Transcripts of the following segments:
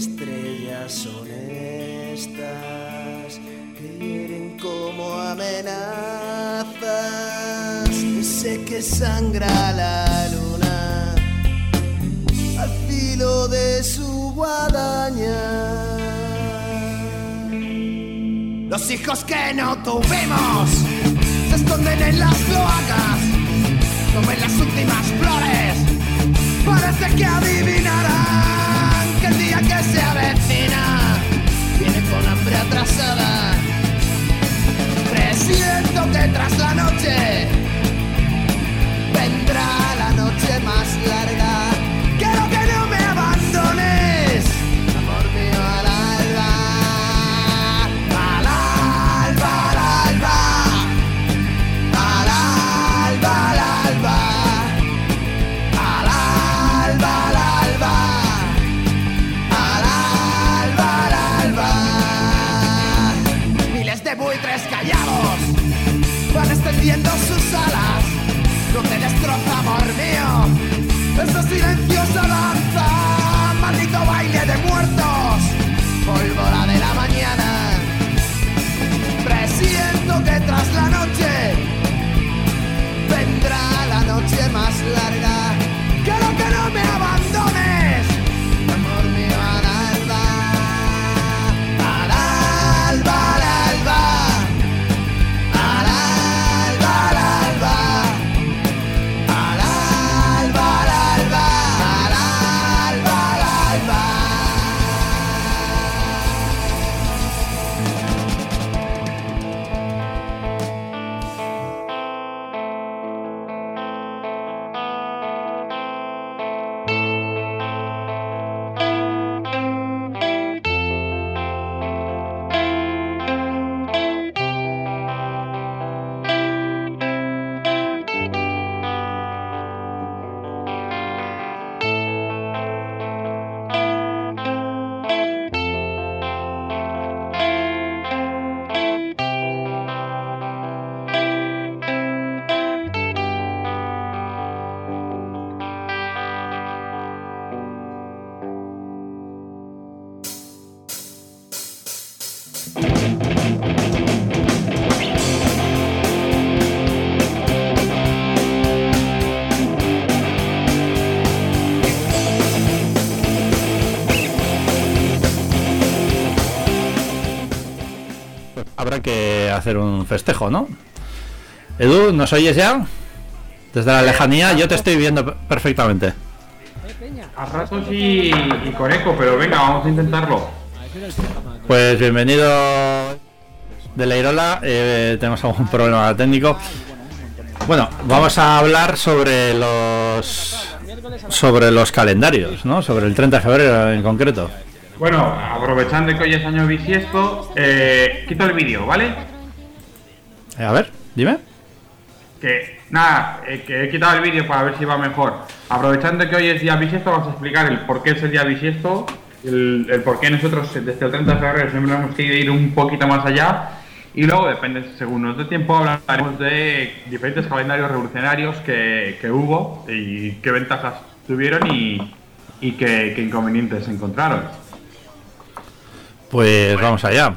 estrellas honestas que hieren como amenazas. Sé que sangra la luna al filo de su guadaña. Los hijos que no tuvimos se esconden en las cloacas, comen las últimas flores. Parece que adivinarán que el día que se avecina viene con hambre atrasada. Presiento que tras la noche vendrá la noche más larga. Quiero que no me abandones, amor mío, al alba. Al alba, al alba. Al alba, al alba. Al alba, al alba. Al alba, al alba. Miles de buitres callados van extendiendo sus alas. No te destroza, amor mío, estos silencios danza, maldito baile de muertos, pólvora de la mañana. Presiento que tras la noche vendrá la noche más larga. Quiero que no me abandones, amor mío, al alba. Al alba, al alba. Al alba, al alba. Al alba, al alba. Al alba, al alba. Habrá que hacer un festejo, ¿no? Edu, ¿nos oyes ya? Desde la lejanía yo te estoy viendo perfectamente. A ratos y con eco, pero venga, vamos a intentarlo. Pues bienvenido de la Irola. Tenemos algún problema técnico. Bueno, vamos a hablar sobre los calendarios, ¿no? Sobre el 30 de febrero en concreto. Bueno, aprovechando que hoy es año bisiesto, quito el vídeo, ¿vale? A ver, dime. Que nada, que he quitado el vídeo para ver si va mejor. Aprovechando que hoy es día bisiesto, vamos a explicar el por qué es el día bisiesto, el por qué nosotros desde el 30 de febrero siempre hemos querido ir un poquito más allá. Y luego, depende, según nos dé tiempo, hablaremos de diferentes calendarios revolucionarios que hubo y qué ventajas tuvieron y qué inconvenientes encontraron. Pues vamos allá.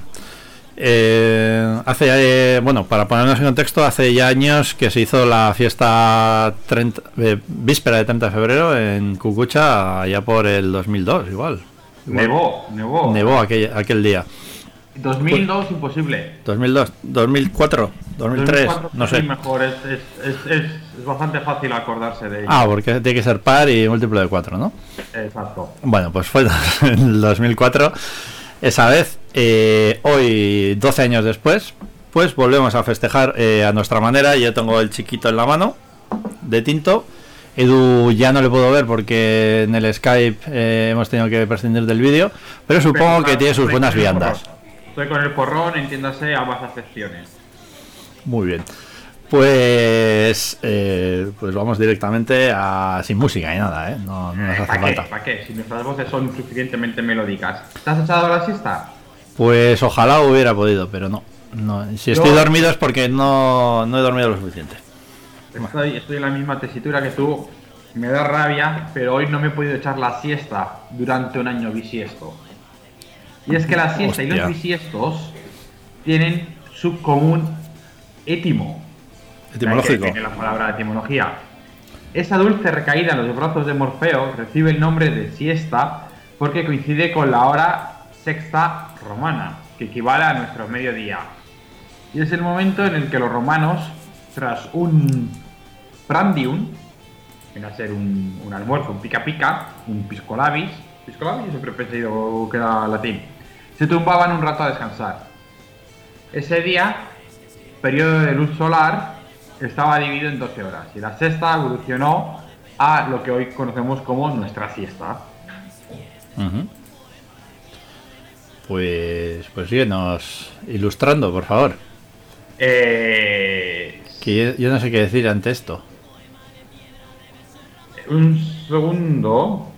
Bueno, para ponernos en contexto, hace ya años que se hizo la fiesta víspera de 30 de febrero en Cucucha, allá por el 2002, igual. Nevó aquel día. 2002 pues, imposible. 2002, 2004, 2003, no sé. Mejor, es bastante fácil acordarse de ello. Porque tiene que ser par y múltiplo de 4, ¿no? Exacto. Bueno, pues fue en el 2004. Esa vez, hoy 12 años después, pues volvemos a festejar a nuestra manera. Yo tengo el chiquito en la mano, de tinto. Edu ya no le puedo ver porque en el Skype hemos tenido que prescindir del vídeo, pero supongo que tiene sus buenas viandas. Estoy con el porrón, entiéndase, ambas acepciones. Muy bien. Pues vamos directamente a sin música y nada, ¿eh? No nos hace falta. ¿Para qué? Si nuestras voces son suficientemente melódicas. ¿Te has echado la siesta? Pues ojalá hubiera podido, pero no. Si estoy dormido es porque no he dormido lo suficiente. Estoy en la misma tesitura que tú. Me da rabia, pero hoy no me he podido echar la siesta durante un año bisiesto. Y es que la siesta y los bisiestos tienen su común etimológico. Tiene la palabra etimología. Esa dulce recaída en los brazos de Morfeo recibe el nombre de siesta porque coincide con la hora sexta romana, que equivale a nuestro mediodía. Y es el momento en el que los romanos, tras un prandium, viene a ser un almuerzo, un pica pica, un piscolabis, siempre he pensado que era latín, se tumbaban un rato a descansar. Ese día, periodo de luz solar, estaba dividido en 12 horas y la sexta evolucionó a lo que hoy conocemos como nuestra siesta. Uh-huh. Pues síguenos ilustrando, por favor. Que yo no sé qué decir ante esto. Un segundo.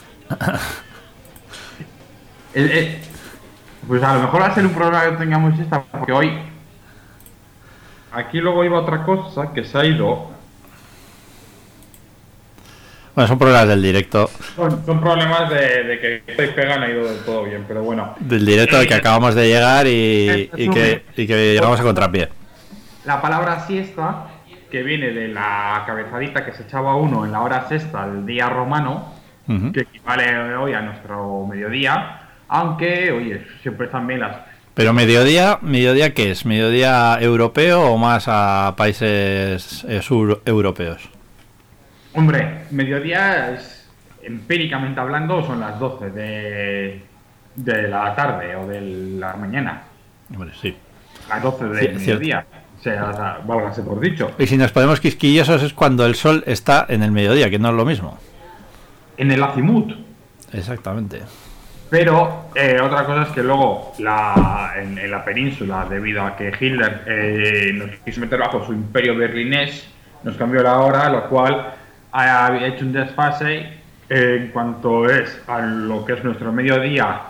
Pues a lo mejor va a ser un problema que tengamos esta, porque hoy aquí luego iba otra cosa que se ha ido. Bueno, son problemas del directo. Son problemas de que estoy pega, no ha ido del todo bien, pero bueno. Del directo al que acabamos de llegar y que llegamos a contrapié. La palabra siesta, que viene de la cabezadita que se echaba uno en la hora sexta del día romano, uh-huh, que equivale hoy a nuestro mediodía, aunque, oye, siempre están bien las... Pero ¿mediodía qué es? ¿Mediodía europeo o más a países sur-europeos? Hombre, mediodía es, empíricamente hablando, son las 12 de la tarde o de la mañana. Hombre, sí. Las 12 de mediodía. O sea, válgase por dicho. Y si nos ponemos quisquillosos es cuando el sol está en el mediodía, que no es lo mismo. En el azimut. Exactamente. Pero otra cosa es que luego en la península, debido a que Hitler nos quiso meter bajo su imperio berlinés, nos cambió la hora, lo cual ha hecho un desfase en cuanto es a lo que es nuestro mediodía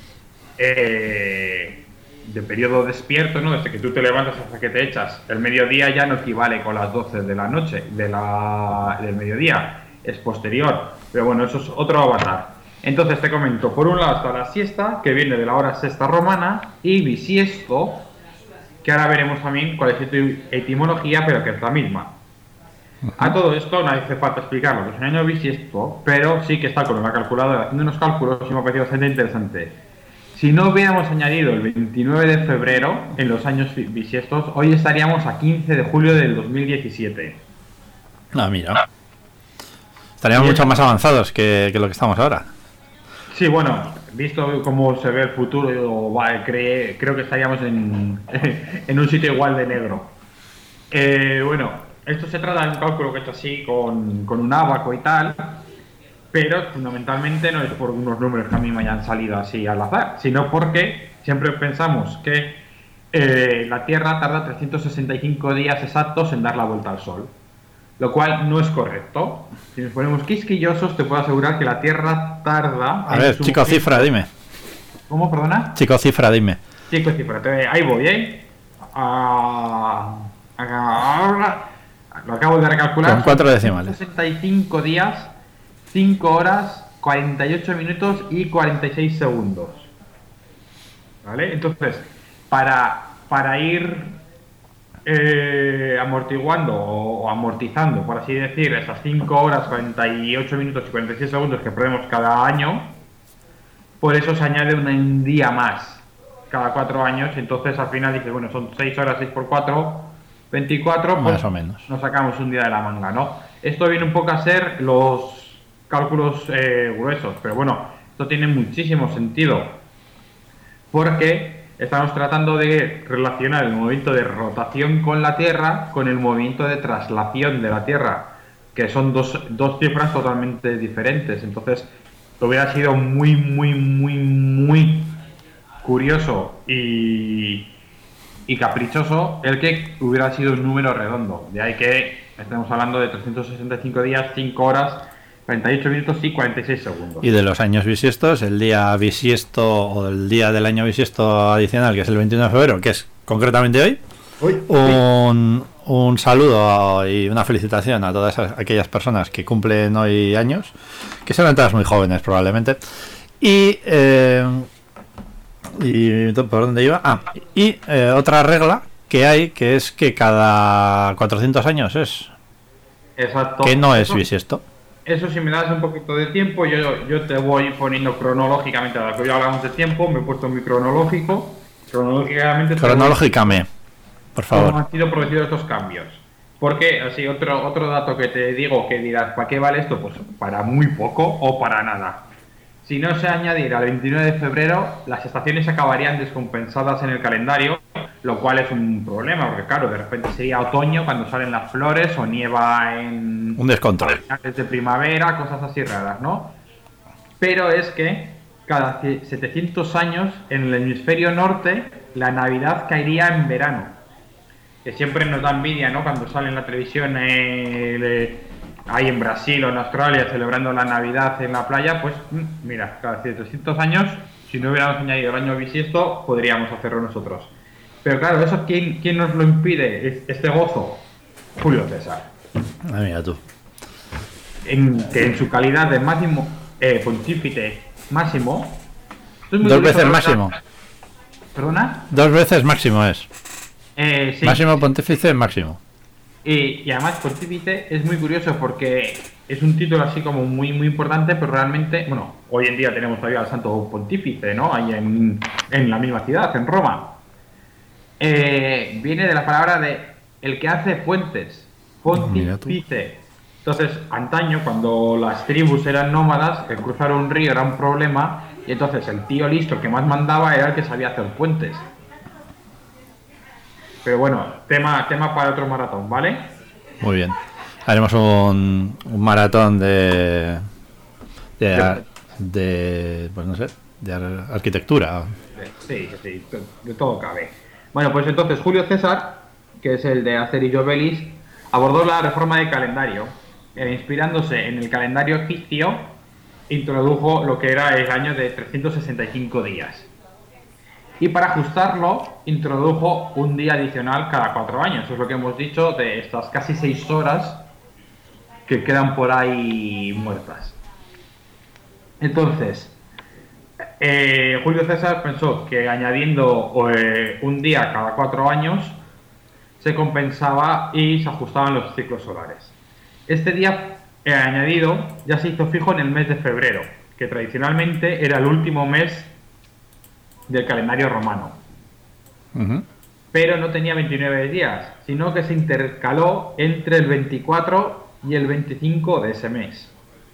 de periodo despierto, ¿no? Desde que tú te levantas hasta que te echas. El mediodía ya no equivale con las 12 de la noche, del mediodía, es posterior. Pero bueno, eso es otro avatar. Entonces te comento, por un lado está la siesta, que viene de la hora sexta romana, y bisiesto, que ahora veremos también cuál es su etimología, pero que es la misma. A todo esto no hace falta explicarlo, que es un año bisiesto, pero sí que está con la calculadora haciendo unos cálculos y me ha parecido bastante interesante. Si no hubiéramos añadido el 29 de febrero en los años bisiestos, hoy estaríamos a 15 de julio del 2017. Ah, mira. Estaríamos mucho más avanzados que lo que estamos ahora. Sí, bueno, visto cómo se ve el futuro, creo que estaríamos en un sitio igual de negro. Bueno, esto se trata de un cálculo que he hecho así con un ábaco y tal, pero fundamentalmente no es por unos números que a mí me hayan salido así al azar, sino porque siempre pensamos que la Tierra tarda 365 días exactos en dar la vuelta al Sol, lo cual no es correcto. Si nos ponemos quisquillosos, te puedo asegurar que la Tierra tarda... A ver, chico cifra, dime. ¿Cómo, perdona? Chico cifra, dime. Chico cifra, ahí voy, lo acabo de recalcular. Con 4 decimales. 65 días, 5 horas, 48 minutos y 46 segundos. ¿Vale? Entonces, para ir amortiguando o amortizando, por así decir, esas 5 horas, 48 minutos y 46 segundos que perdemos cada año, por eso se añade un día más cada 4 años. Entonces al final dices, bueno, son 6 horas, 6 por 4, 24, pues más o menos. Nos sacamos un día de la manga, ¿no? Esto viene un poco a ser los cálculos gruesos, pero bueno, esto tiene muchísimo sentido, porque estamos tratando de relacionar el movimiento de rotación con la Tierra con el movimiento de traslación de la Tierra, que son dos cifras totalmente diferentes. Entonces, hubiera sido muy, muy, muy, muy curioso y caprichoso el que hubiera sido un número redondo. De ahí que estamos hablando de 365 días, 5 horas, 48 minutos y 46 segundos. Y de los años bisiestos, el día bisiesto o el día del año bisiesto adicional, que es el 21 de febrero, que es concretamente hoy, un saludo y una felicitación a todas aquellas personas que cumplen hoy años, que serán todas muy jóvenes probablemente, y ¿Y por dónde iba? Y otra regla que hay, que es que cada 400 años es. Exacto. Que no es bisiesto. Eso, si me das un poquito de tiempo, yo te voy poniendo cronológicamente, a lo que ya hablamos de tiempo, me he puesto mi cronológico. Cronológicame, por favor. ¿Cómo han sido producidos estos cambios? Porque, así, otro dato que te digo, que dirás, ¿para qué vale esto? Pues para muy poco o para nada. Si no se añadiera el 29 de febrero, las estaciones acabarían descompensadas en el calendario, lo cual es un problema, porque claro, de repente sería otoño cuando salen las flores o nieva en... Un descontrol. De primavera, cosas así raras, ¿no? Pero es que cada 700 años en el hemisferio norte la Navidad caería en verano. Que siempre nos da envidia, ¿no? Cuando sale en la televisión ahí en Brasil o en Australia celebrando la Navidad en la playa, pues mira, cada 700 años, si no hubiéramos añadido el año bisiesto, podríamos hacerlo nosotros. Pero claro, ¿eso quién nos lo impide, este gozo? Julio César. Mira tú. Que en su calidad de máximo pontífice máximo... 2 veces máximo. ¿Perdona? 2 veces máximo es. Sí. Máximo pontífice máximo. Y además pontífice es muy curioso porque es un título así como muy muy importante, pero realmente, bueno, hoy en día tenemos todavía al santo pontífice, ¿no? Ahí en la misma ciudad, en Roma. Viene de la palabra de el que hace puentes, pontífice. Entonces, antaño, cuando las tribus eran nómadas, el cruzar un río era un problema, y entonces el tío listo que más mandaba era el que sabía hacer puentes. Pero bueno, tema para otro maratón, ¿vale? Muy bien. Haremos un maratón de pues no sé, de arquitectura. Sí, de todo cabe. Bueno, pues entonces Julio César, que es el de Asterix y Obelix, abordó la reforma del calendario. Inspirándose en el calendario egipcio, introdujo lo que era el año de 365 días. Y para ajustarlo, introdujo un día adicional cada 4 años. Eso es lo que hemos dicho de estas casi 6 horas que quedan por ahí muertas. Entonces, Julio César pensó que añadiendo un día cada 4 años se compensaba y se ajustaban los ciclos solares. Este día añadido ya se hizo fijo en el mes de febrero, que tradicionalmente era el último mes del calendario romano. Pero no tenía 29 días, sino que se intercaló entre el 24 y el 25 de ese mes.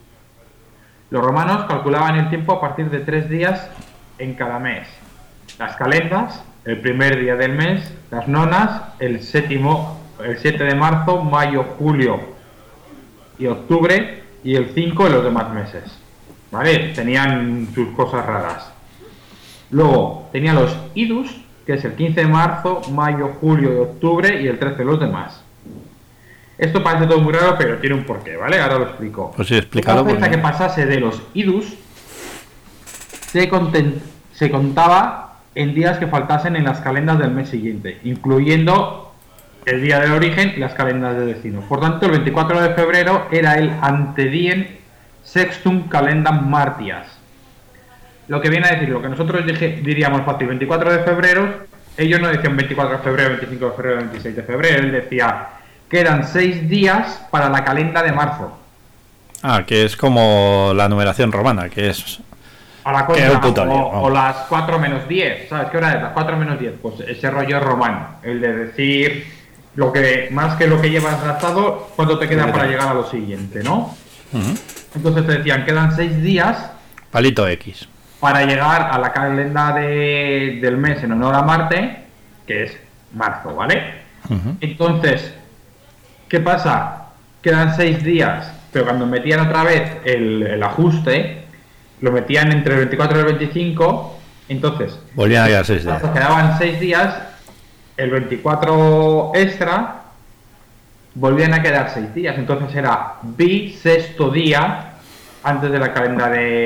Los romanos calculaban el tiempo a partir de 3 días en cada mes. Las calendas, el primer día del mes; las nonas, el 7 de marzo, mayo, julio y octubre, y el 5 en los demás meses. ¿Vale? Tenían sus cosas raras. Luego tenía los idus, que es el 15 de marzo, mayo, julio y octubre, y el 13 los demás. Esto parece todo muy raro, pero tiene un porqué, ¿vale? Ahora lo explico. Pues sí, explícalo. Hasta que pasase de los idus, se contaba en días que faltasen en las calendas del mes siguiente, incluyendo el día del origen y las calendas de destino. Por tanto, el 24 de febrero era el antediem sextum calendam martias. Lo que viene a decir, lo que nosotros diríamos fácil, 24 de febrero, ellos no decían 24 de febrero, 25 de febrero, 26 de febrero, él decía, quedan 6 días para la calenda de marzo. Que es como la numeración romana, que es... A la contra, o las 4 menos 10, ¿sabes qué hora es? Las 4 menos 10, pues ese rollo es romano, el de decir, lo que más que lo que llevas gastado, cuánto te queda para llegar a lo siguiente, ¿no? Entonces te decían, quedan 6 días... Palito X. Para llegar a la calenda del mes en honor a Marte, que es marzo, ¿vale? Entonces, ¿qué pasa? Quedan 6 días, pero cuando metían otra vez el ajuste, lo metían entre el 24 y el 25, entonces... Volvían a quedar 6 días. Quedaban 6 días, el 24 extra, volvían a quedar 6 días, entonces era bisexto día antes de la calenda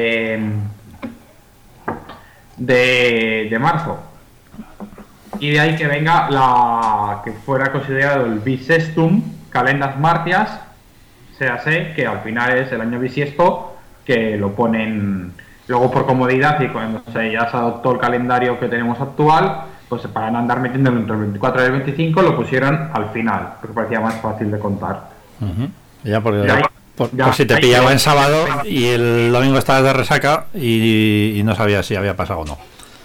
de marzo, y de ahí que venga la que fuera considerado el bisestum calendas martias, se hace que al final es el año bisiesto, que lo ponen Luego, por comodidad y cuando ya se adoptó el calendario que tenemos actual, pues para no andar metiéndolo entre el 24 y el 25, lo pusieron al final, porque parecía más fácil de contar. Ya, porque Ya, por ya, si te ahí pillaba ya. en sábado y el domingo estabas de resaca y no sabías si había pasado o no.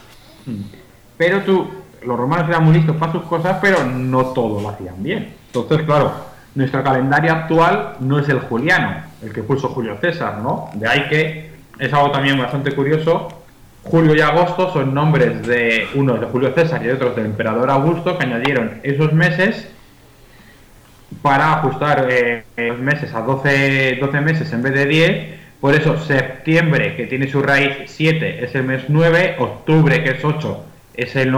Pero los romanos eran muy listos para sus cosas, pero no todo lo hacían bien. Entonces, claro, nuestro calendario actual no es el juliano, el que puso Julio César, ¿no? De ahí que es algo también bastante curioso. Julio y agosto son nombres de unos de Julio César y otros del emperador Augusto, que añadieron esos meses para ajustar los meses a 12 meses en vez de 10. Por eso septiembre, que tiene su raíz 7, es el mes 9, octubre, que es 8, es el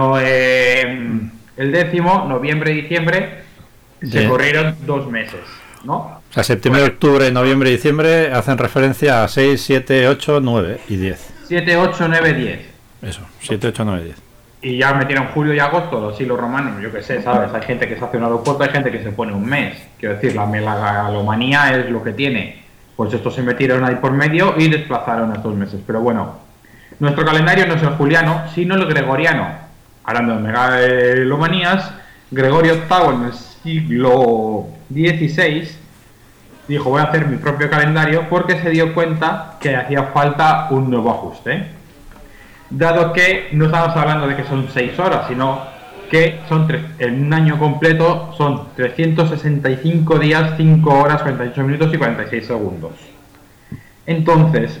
décimo, noviembre y diciembre se corrieron 2 meses, ¿no? O sea, septiembre, octubre, noviembre y diciembre hacen referencia a 6, 7, 8, 9 y 10. 7, 8, 9, 10. Eso, 7, 8, 9, 10. Y ya metieron julio y agosto, los siglos romanos, yo qué sé, ¿sabes? Hay gente que se hace un aeropuerto, hay gente que se pone un mes. Quiero decir, la megalomanía es lo que tiene. Pues estos se metieron ahí por medio y desplazaron a estos meses. Pero bueno, nuestro calendario no es el juliano, sino el gregoriano. Hablando de megalomanías, Gregorio VIII en el siglo XVI dijo: voy a hacer mi propio calendario, porque se dio cuenta que hacía falta un nuevo ajuste. Dado que no estamos hablando de que son 6 horas, sino que son en un año completo son 365 días, 5 horas, 48 minutos y 46 segundos. Entonces,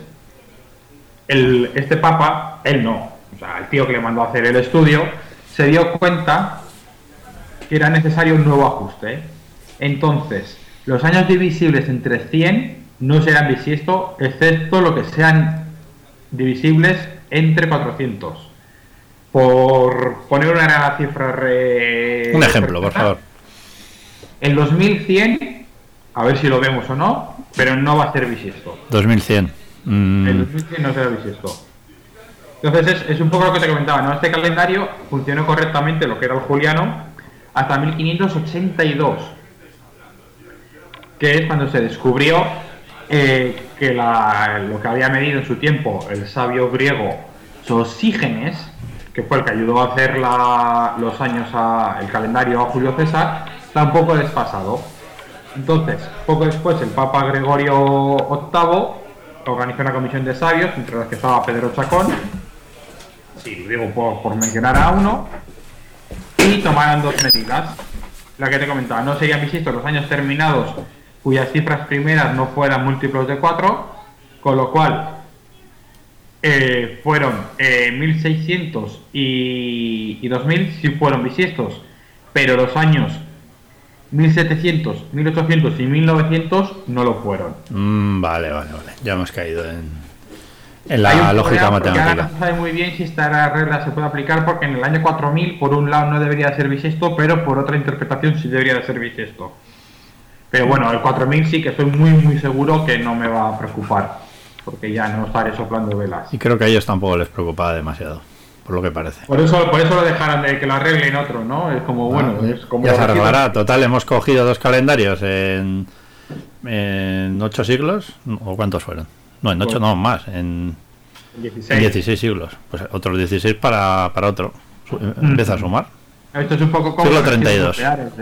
este papa, él no, o sea, el tío que le mandó a hacer el estudio, se dio cuenta que era necesario un nuevo ajuste. Entonces, los años divisibles entre 100 no serán bisiesto, excepto lo que sean divisibles entre 400. Por poner una cifra un ejemplo, por favor. El 2100, a ver si lo vemos o no, pero no va a ser bisiesto. 2100. El 2100 no será bisiesto. Entonces es un poco lo que te comentaba, ¿no? Este calendario funcionó correctamente, lo que era el juliano, hasta 1582, que es cuando se descubrió que lo que había medido en su tiempo el sabio griego Sosígenes, que fue el que ayudó a hacer los años el calendario a Julio César, está un poco desfasado. Entonces, poco después, el Papa Gregorio VIII organizó una comisión de sabios, entre los que estaba Pedro Chacón, sí, digo por mencionar a uno, y tomaron 2 medidas. La que te comentaba, no serían bisiesto los años terminados cuyas cifras primeras no fueran múltiplos de 4, con lo cual fueron 1600 y 2000 sí fueron bisiestos, pero los años 1700, 1800 y 1900 no lo fueron. Vale. Ya hemos caído en la lógica matemática. Ahora no se sabe muy bien si esta regla se puede aplicar, porque en el año 4000 por un lado no debería ser bisiesto, pero por otra interpretación sí debería de ser bisiesto. Pero bueno, el 4000 sí que estoy muy seguro que no me va a preocupar, porque ya no estaré soplando velas. Y creo que a ellos tampoco les preocupaba demasiado, por lo que parece. Por eso lo dejaron de que lo arreglen otro, ¿no? Es como, bueno, es como... Ya se arreglará. Total, hemos cogido 2 calendarios en 8 siglos, ¿o cuántos fueron? No, en 8 no, más, en 16 siglos. Pues otros 16 para otro. Empieza a sumar. Esto es un poco como... Siglo 32.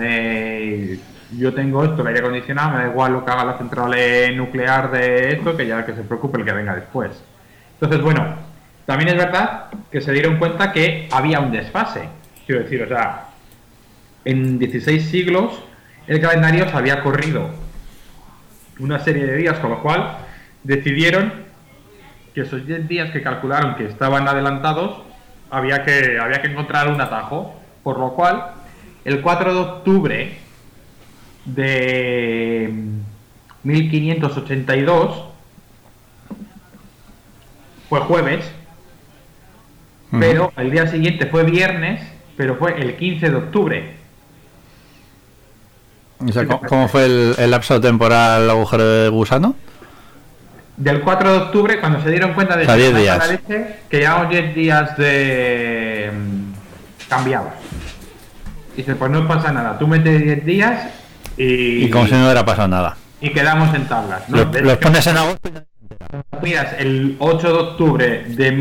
Yo tengo esto, el aire acondicionado, me da igual lo que haga la central nuclear de esto, que ya que se preocupe el que venga después. Entonces, bueno, también es verdad que se dieron cuenta que había un desfase. Quiero decir, o sea, en 16 siglos el calendario se había corrido una serie de días, con lo cual decidieron que esos 10 días que calcularon que estaban adelantados había que encontrar un atajo, por lo cual el 4 de octubre de 1582 fue jueves, pero el día siguiente fue viernes, pero fue el 15 de octubre. O sea, ¿cómo fue el lapso temporal agujero de gusano? Del 4 de octubre, cuando se dieron cuenta de 10 días. La leche, que llevamos 10 días de cambiados. Dice, pues no pasa nada, tú metes 10 días y como si no hubiera pasado nada. Y quedamos en tablas, ¿no? Los pones en agosto y miras el 8 de octubre de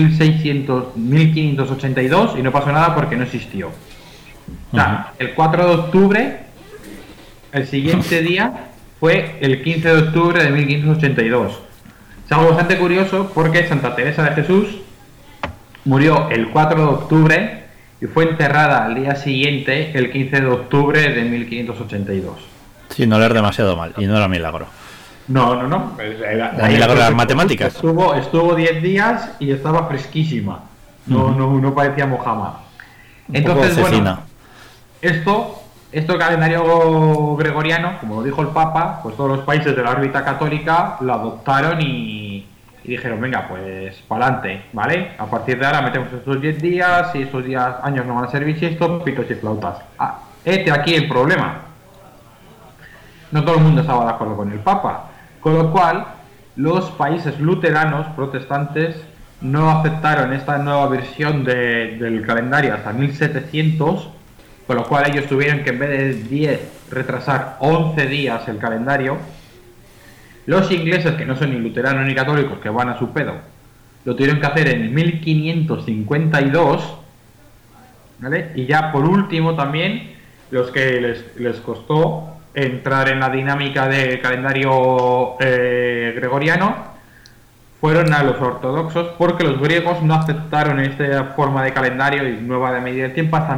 1582 y no pasó nada porque no existió. O sea, el 4 de octubre, el siguiente día, fue el 15 de octubre de 1582. Es algo bastante curioso porque Santa Teresa de Jesús murió el 4 de octubre y fue enterrada al día siguiente, el 15 de octubre de 1582. Sí, no leer demasiado mal, y no era milagro. No. Milagro de las matemáticas. Estuvo 10 días y estaba fresquísima. No parecía mojama. Entonces, bueno, esto calendario gregoriano, como lo dijo el Papa, pues todos los países de la órbita católica lo adoptaron y dijeron, venga, pues para adelante, ¿vale? A partir de ahora metemos estos 10 días y estos años no van a ser bisiestos, pitos y flautas. Este aquí el problema. No todo el mundo estaba de acuerdo con el Papa, con lo cual los países luteranos, protestantes, no aceptaron esta nueva versión del calendario hasta 1700, con lo cual ellos tuvieron que en vez de 10 retrasar 11 días el calendario. Los ingleses, que no son ni luteranos ni católicos, que van a su pedo, lo tuvieron que hacer en 1552, ¿vale? Y ya por último también, los que les costó entrar en la dinámica del calendario gregoriano fueron a los ortodoxos, porque los griegos no aceptaron esta forma de calendario y nueva de medir el tiempo hasta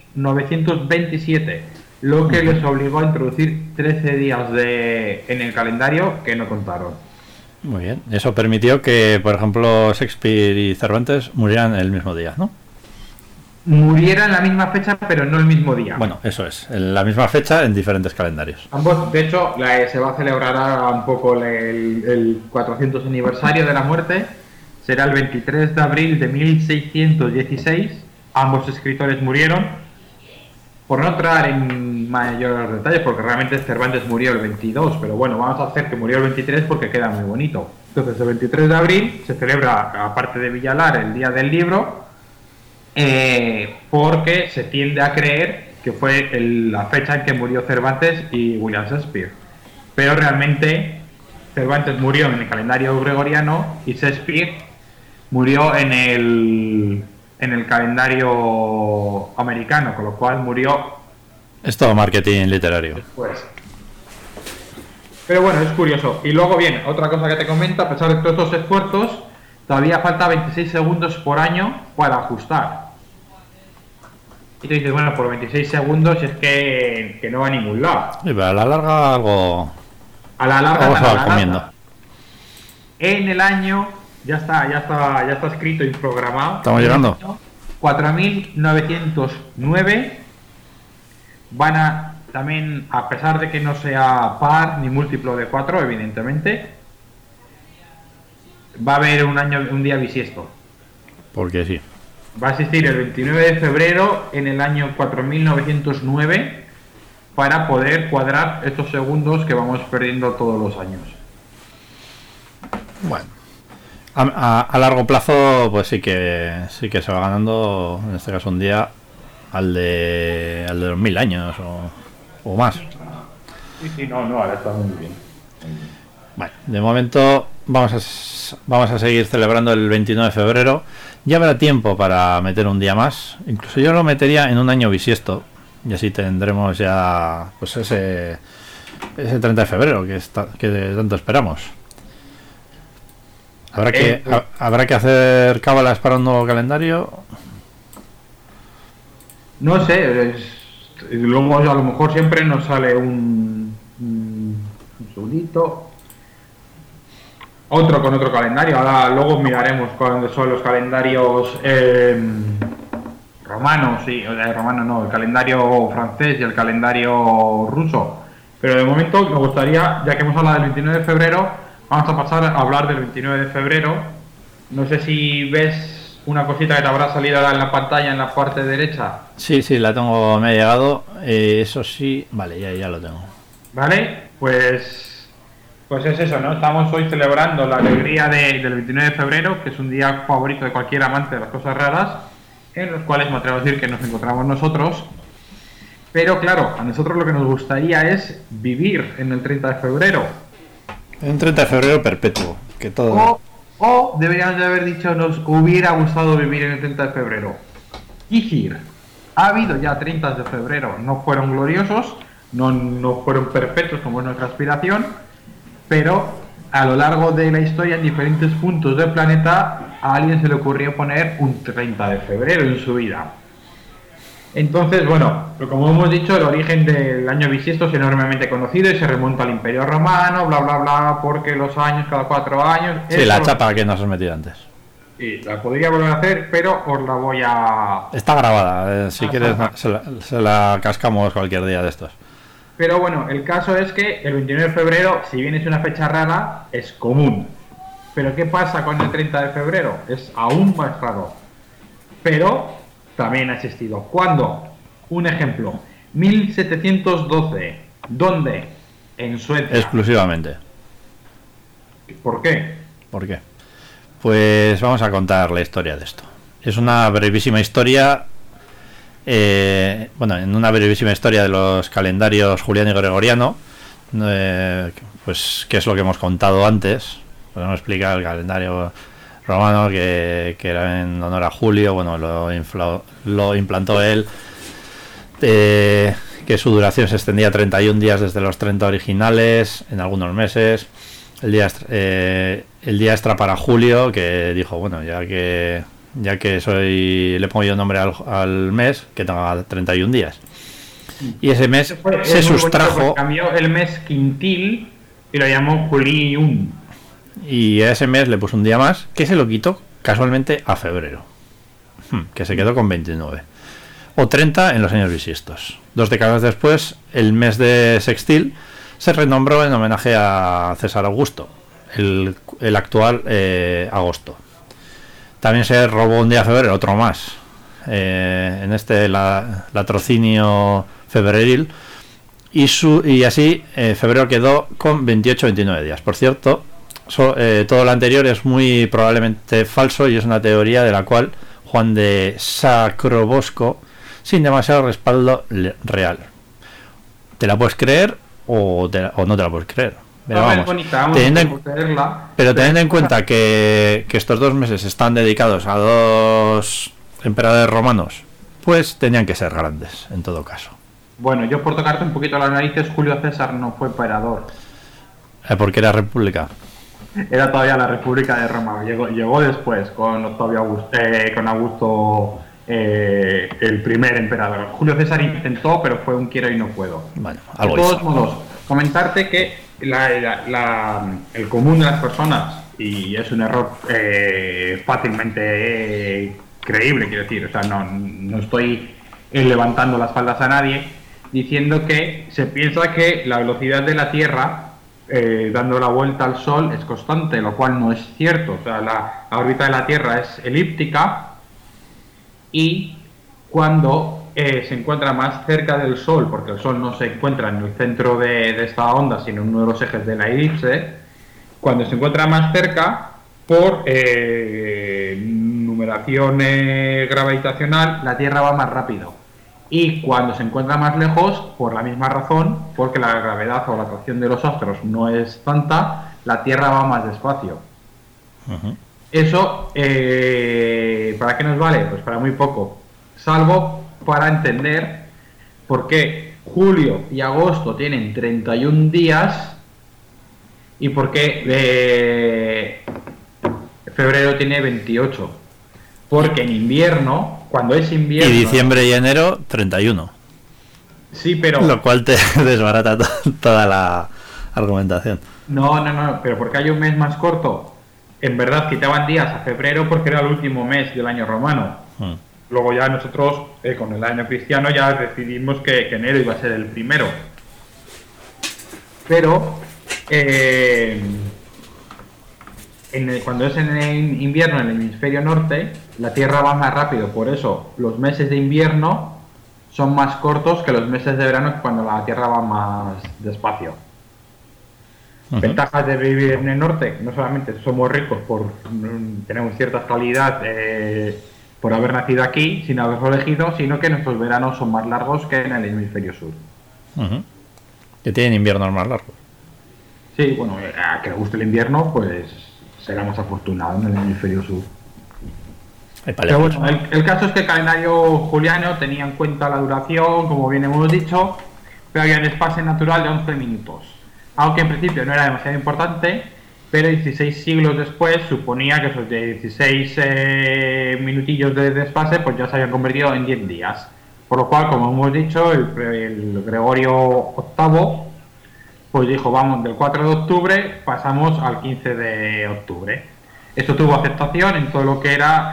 1927, lo que les obligó a introducir 13 días en el calendario que no contaron. Muy bien, eso permitió que, por ejemplo, Shakespeare y Cervantes murieran el mismo día, ¿no? Murieran la misma fecha, pero no el mismo día. Bueno, eso es, en la misma fecha en diferentes calendarios. Ambos, de hecho, se va a celebrar ahora un poco el 400 aniversario de la muerte. Será el 23 de abril de 1616. Ambos escritores murieron. Por no entrar en mayores detalles, porque realmente Cervantes murió el 22, pero bueno, vamos a hacer que murió el 23 porque queda muy bonito. Entonces, el 23 de abril se celebra, aparte de Villalar, el Día del Libro, porque se tiende a creer que fue la fecha en que murió Cervantes y William Shakespeare. Pero realmente Cervantes murió en el calendario gregoriano y Shakespeare murió en el calendario americano, con lo cual murió... Es todo marketing literario. Después. Pero bueno, es curioso. Y luego, bien, otra cosa que te comento, a pesar de todos estos esfuerzos, todavía falta 26 segundos por año para ajustar. Y te dices, bueno, por 26 segundos es que no va a ningún lado. Sí, pero a la larga algo... A la larga, vamos a ir comiendo. En el año... Ya está escrito y programado. Estamos llegando. 4909 van a también, a pesar de que no sea par ni múltiplo de 4, evidentemente, va a haber un día bisiesto. Porque sí. Va a existir el 29 de febrero en el año 4909 para poder cuadrar estos segundos que vamos perdiendo todos los años. Bueno. A largo plazo, pues sí que se va ganando, en este caso un día, al de los 1000 años o más. Sí, no, ahora está muy bien. Bueno, de momento vamos a seguir celebrando el 29 de febrero. Ya habrá tiempo para meter un día más. Incluso yo lo metería en un año bisiesto. Y así tendremos ya pues ese 30 de febrero que tanto esperamos. ¿Habrá que hacer cábalas para un nuevo calendario? No sé, luego a lo mejor siempre nos sale un segundito. Otro con otro calendario. Ahora luego miraremos cuáles son los calendarios romanos, sí, romano no, el calendario francés y el calendario ruso. Pero de momento me gustaría, ya que hemos hablado del 29 de febrero, vamos a pasar a hablar del 29 de febrero. No sé si ves una cosita que te habrá salido ahora en la pantalla en la parte derecha. Sí, la tengo, me ha llegado. Eso sí, vale, ya lo tengo. Vale, pues es eso, ¿no? Estamos hoy celebrando la alegría del 29 de febrero, que es un día favorito de cualquier amante de las cosas raras, en los cuales me atrevo a decir que nos encontramos nosotros. Pero claro, a nosotros lo que nos gustaría es vivir en el 30 de febrero. Un 30 de febrero perpetuo, que todo... O deberíamos de haber dicho, nos hubiera gustado vivir en el 30 de febrero. Decir, ha habido ya 30 de febrero, no fueron gloriosos, no fueron perfectos como es nuestra aspiración, pero a lo largo de la historia, en diferentes puntos del planeta, a alguien se le ocurrió poner un 30 de febrero en su vida. Entonces, bueno, como hemos dicho, el origen del año bisiesto es enormemente conocido y se remonta al Imperio Romano, bla bla bla, porque los años, cada 4 años... Sí, la chapa que nos has metido antes. Sí, la podría volver a hacer, pero os la voy a... Está grabada, si quieres se la cascamos cualquier día de estos. Pero bueno, el caso es que el 29 de febrero, si bien es una fecha rara, es común. Pero ¿qué pasa con el 30 de febrero? Es aún más raro. Pero también ha existido. ¿Cuándo? Un ejemplo. 1712. ¿Dónde? En Suecia. Exclusivamente. ¿Por qué? ¿Por qué? Pues vamos a contar la historia de esto. Es una brevísima historia... en una brevísima historia de los calendarios juliano y gregoriano, pues qué es lo que hemos contado antes. Podemos explicar el calendario romano que era en honor a Julio. Bueno, lo implantó él, que su duración se extendía 31 días desde los 30 originales, en algunos meses. El día extra para Julio, que dijo, bueno, ya que le pongo yo nombre al mes, que tenga 31 días. Y ese mes se sustrajo... Cambió el mes quintil y lo llamó Julium. Y a ese mes le puso un día más, que se lo quitó casualmente a febrero, que se quedó con 29. O 30 en los años bisiestos. 2 décadas después, el mes de sextil se renombró en homenaje a César Augusto, el actual agosto. También se robó un día de febrero, otro más. En este latrocinio febreril. Y así febrero quedó con 28-29 días. Por cierto, todo lo anterior es muy probablemente falso y es una teoría de la cual Juan de Sacrobosco, sin demasiado respaldo real. ¿Te la puedes creer o no te la puedes creer? Pero teniendo en cuenta que estos 2 meses están dedicados a 2 emperadores romanos, pues tenían que ser grandes, en todo caso. Bueno, yo por tocarte un poquito las narices, Julio César no fue emperador. Porque era república. Era todavía la República de Roma. Llegó después con Augusto, el primer emperador. Julio César intentó, pero fue un quiero y no puedo. Bueno, de todos modos, comentarte que el común de las personas, y es un error fácilmente creíble, quiero decir, o sea, no estoy levantando las faldas a nadie, diciendo que se piensa que la velocidad de la Tierra dando la vuelta al Sol es constante, lo cual no es cierto. O sea, la órbita de la Tierra es elíptica y cuando se encuentra más cerca del Sol, porque el Sol no se encuentra en el centro de esta onda, sino en uno de los ejes de la elipse, cuando se encuentra más cerca, por numeración gravitacional, la Tierra va más rápido. Y cuando se encuentra más lejos, por la misma razón, porque la gravedad o la atracción de los astros no es tanta, la Tierra va más despacio. Uh-huh. Eso, ¿para qué nos vale? Pues para muy poco. Salvo para entender por qué julio y agosto tienen 31 días y por qué febrero tiene 28. Porque en invierno, cuando es invierno... Y diciembre y enero, 31. Sí, pero... Lo cual te desbarata toda la argumentación. No, pero porque hay un mes más corto. En verdad quitaban días a febrero porque era el último mes del año romano. Luego ya nosotros, con el año cristiano, ya decidimos que enero iba a ser el primero. Pero... cuando es en el invierno en el hemisferio norte, la Tierra va más rápido, por eso los meses de invierno son más cortos que los meses de verano, cuando la Tierra va más despacio. Uh-huh. Ventajas de vivir en el norte: no solamente somos ricos tenemos cierta calidad por haber nacido aquí sin haberlo elegido, sino que nuestros veranos son más largos que en el hemisferio sur. Uh-huh. Que tienen inviernos más largos. Sí, bueno, a que le guste el invierno, pues será más afortunado en el hemisferio sur. Pero bueno, el caso es que el calendario juliano tenía en cuenta la duración, como bien hemos dicho, pero había un desfase natural de 11 minutos. Aunque en principio no era demasiado importante, pero 16 siglos después suponía que esos 16 minutillos de desfase pues ya se habían convertido en 10 días. Por lo cual, como hemos dicho, el Gregorio VIII pues dijo, vamos, del 4 de octubre pasamos al 15 de octubre. Esto tuvo aceptación en todo lo que era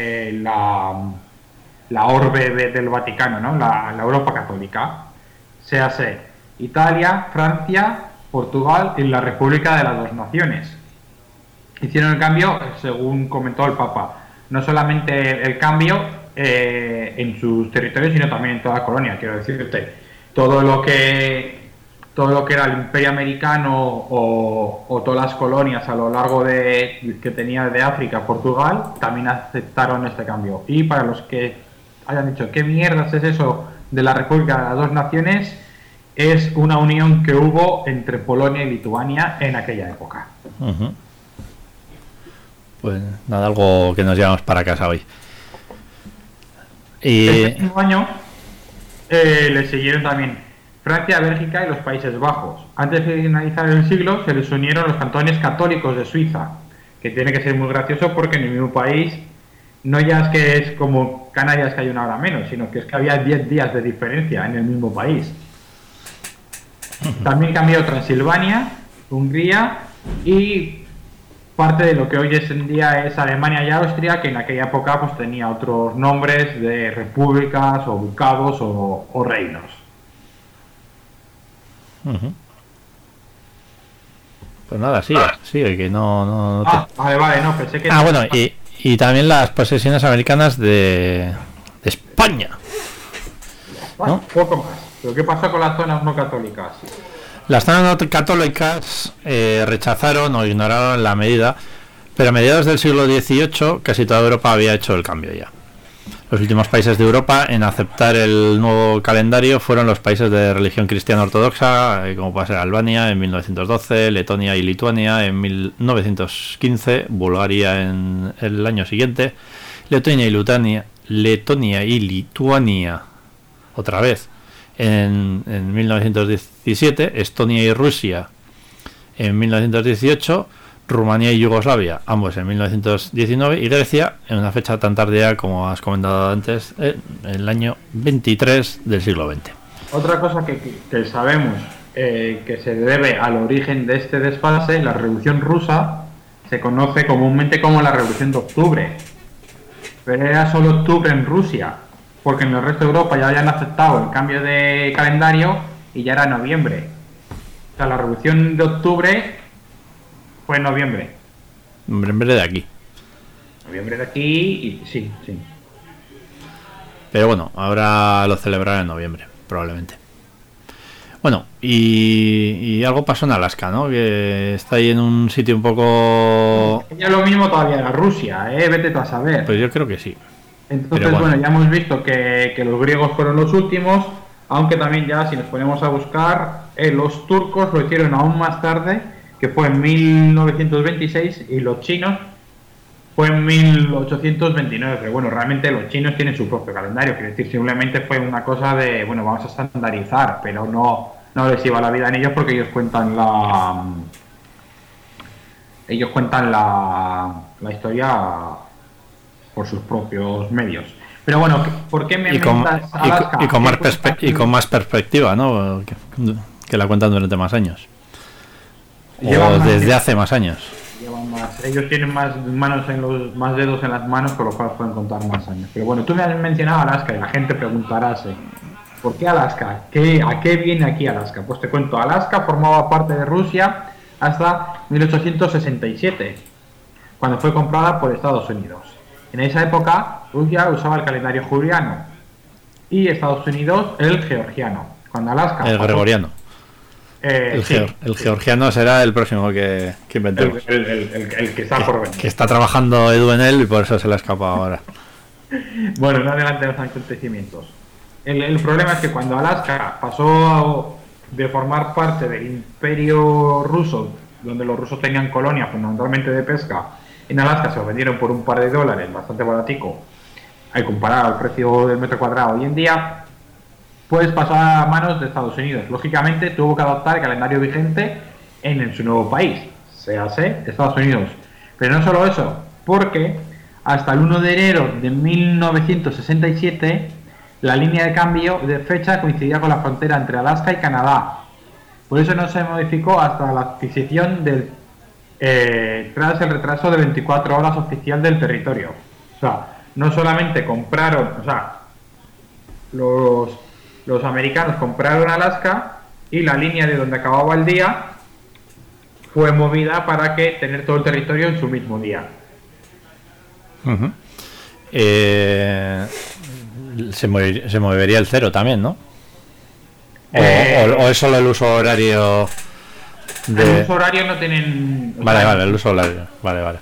la orbe del Vaticano, ¿no? La Europa católica. Séase Italia, Francia, Portugal y la República de las Dos Naciones. Hicieron el cambio, según comentó el Papa, no solamente el cambio en sus territorios, sino también en toda la colonia. Quiero decirte, todo lo que era el Imperio Americano o todas las colonias a lo largo que tenía de África, Portugal, también aceptaron este cambio. Y para los que hayan dicho, ¿qué mierdas es eso de la República de las Dos Naciones? Es una unión que hubo entre Polonia y Lituania en aquella época. Uh-huh. Pues nada, algo que nos llevamos para casa hoy. Y este mismo año le siguieron también Francia, Bélgica y los Países Bajos. Antes de finalizar el siglo se les unieron los cantones católicos de Suiza, que tiene que ser muy gracioso porque en el mismo país no ya es que es como Canarias que hay una hora menos, sino que es que había 10 días de diferencia en el mismo país. También cambió Transilvania, Hungría y parte de lo que hoy en día es Alemania y Austria, que en aquella época pues tenía otros nombres de repúblicas o ducados o reinos. uh-huh. Pues nada, sigue que no Vale, no, pensé que... bueno, y también las posesiones americanas de España, ¿no? Poco más. ¿Pero qué pasó con las zonas no católicas? Las zonas no católicas rechazaron o ignoraron la medida, pero a mediados del siglo XVIII casi toda Europa había hecho el cambio ya. Los últimos países de Europa en aceptar el nuevo calendario fueron los países de religión cristiana ortodoxa, como puede ser Albania en 1912, Letonia y Lituania en 1915, Bulgaria en el año siguiente, Letonia y Lituania otra vez en 1917, Estonia y Rusia en 1918, Rumanía y Yugoslavia, ambos en 1919, y Grecia en una fecha tan tardía como has comentado antes, en el año 23 del siglo XX. Otra cosa que sabemos que se debe al origen de este desfase, la Revolución Rusa, se conoce comúnmente como la Revolución de Octubre, pero era solo octubre en Rusia, porque en el resto de Europa ya habían aceptado el cambio de calendario y ya era noviembre. O sea, la Revolución de Octubre fue en noviembre. Noviembre de aquí. Noviembre de aquí y sí. Pero bueno, ahora lo celebrarán en noviembre, probablemente. Bueno, y algo pasó en Alaska, ¿no? Que está ahí en un sitio un poco... Ya lo mismo todavía era Rusia, vete tú a saber. Pues yo creo que sí. Entonces, bueno, ya hemos visto que los griegos fueron los últimos, aunque también ya si nos ponemos a buscar, los turcos lo hicieron aún más tarde, que fue en 1926, y los chinos fue en 1829, pero bueno, realmente los chinos tienen su propio calendario, quiere decir, simplemente fue una cosa de, bueno, vamos a estandarizar, pero no les iba la vida en ellos porque ellos cuentan la historia por sus propios medios. Pero bueno, ¿por qué me metas Alaska? Y con más perspectiva, ¿no? Que la cuentan durante más años. O desde hace más años. Llevan más. Ellos tienen más manos más dedos en las manos, por lo cual pueden contar más años. Pero bueno, tú me has mencionado Alaska y la gente preguntará, ¿por qué Alaska? ¿A qué viene aquí Alaska? Pues te cuento, Alaska formaba parte de Rusia hasta 1867, cuando fue comprada por Estados Unidos. En esa época, Rusia usaba el calendario juliano y Estados Unidos el georgiano. Cuando Alaska... El gregoriano. El georgiano será el próximo que inventemos. El que está por venir. Que está trabajando Edu en él y por eso se le ha escapado ahora. Bueno, no adelante los acontecimientos. El problema es que cuando Alaska pasó de formar parte del imperio ruso, donde los rusos tenían colonia fundamentalmente de pesca, en Alaska se lo vendieron por un par de dólares, bastante baratico, al comparar al precio del metro cuadrado hoy en día, pues pasó a manos de Estados Unidos. Lógicamente tuvo que adoptar el calendario vigente en su nuevo país, séase Estados Unidos. Pero no solo eso, porque hasta el 1 de enero de 1967 la línea de cambio de fecha coincidía con la frontera entre Alaska y Canadá. Por eso no se modificó hasta la adquisición del tras el retraso de 24 horas oficial del territorio. O sea, no solamente compraron, o sea, los americanos compraron Alaska y la línea de donde acababa el día fue movida para que tener todo el territorio en su mismo día. Uh-huh. Se movería el cero también, ¿no? O es solo el uso horario el uso horario no tienen... Vale, el uso horario. Vale.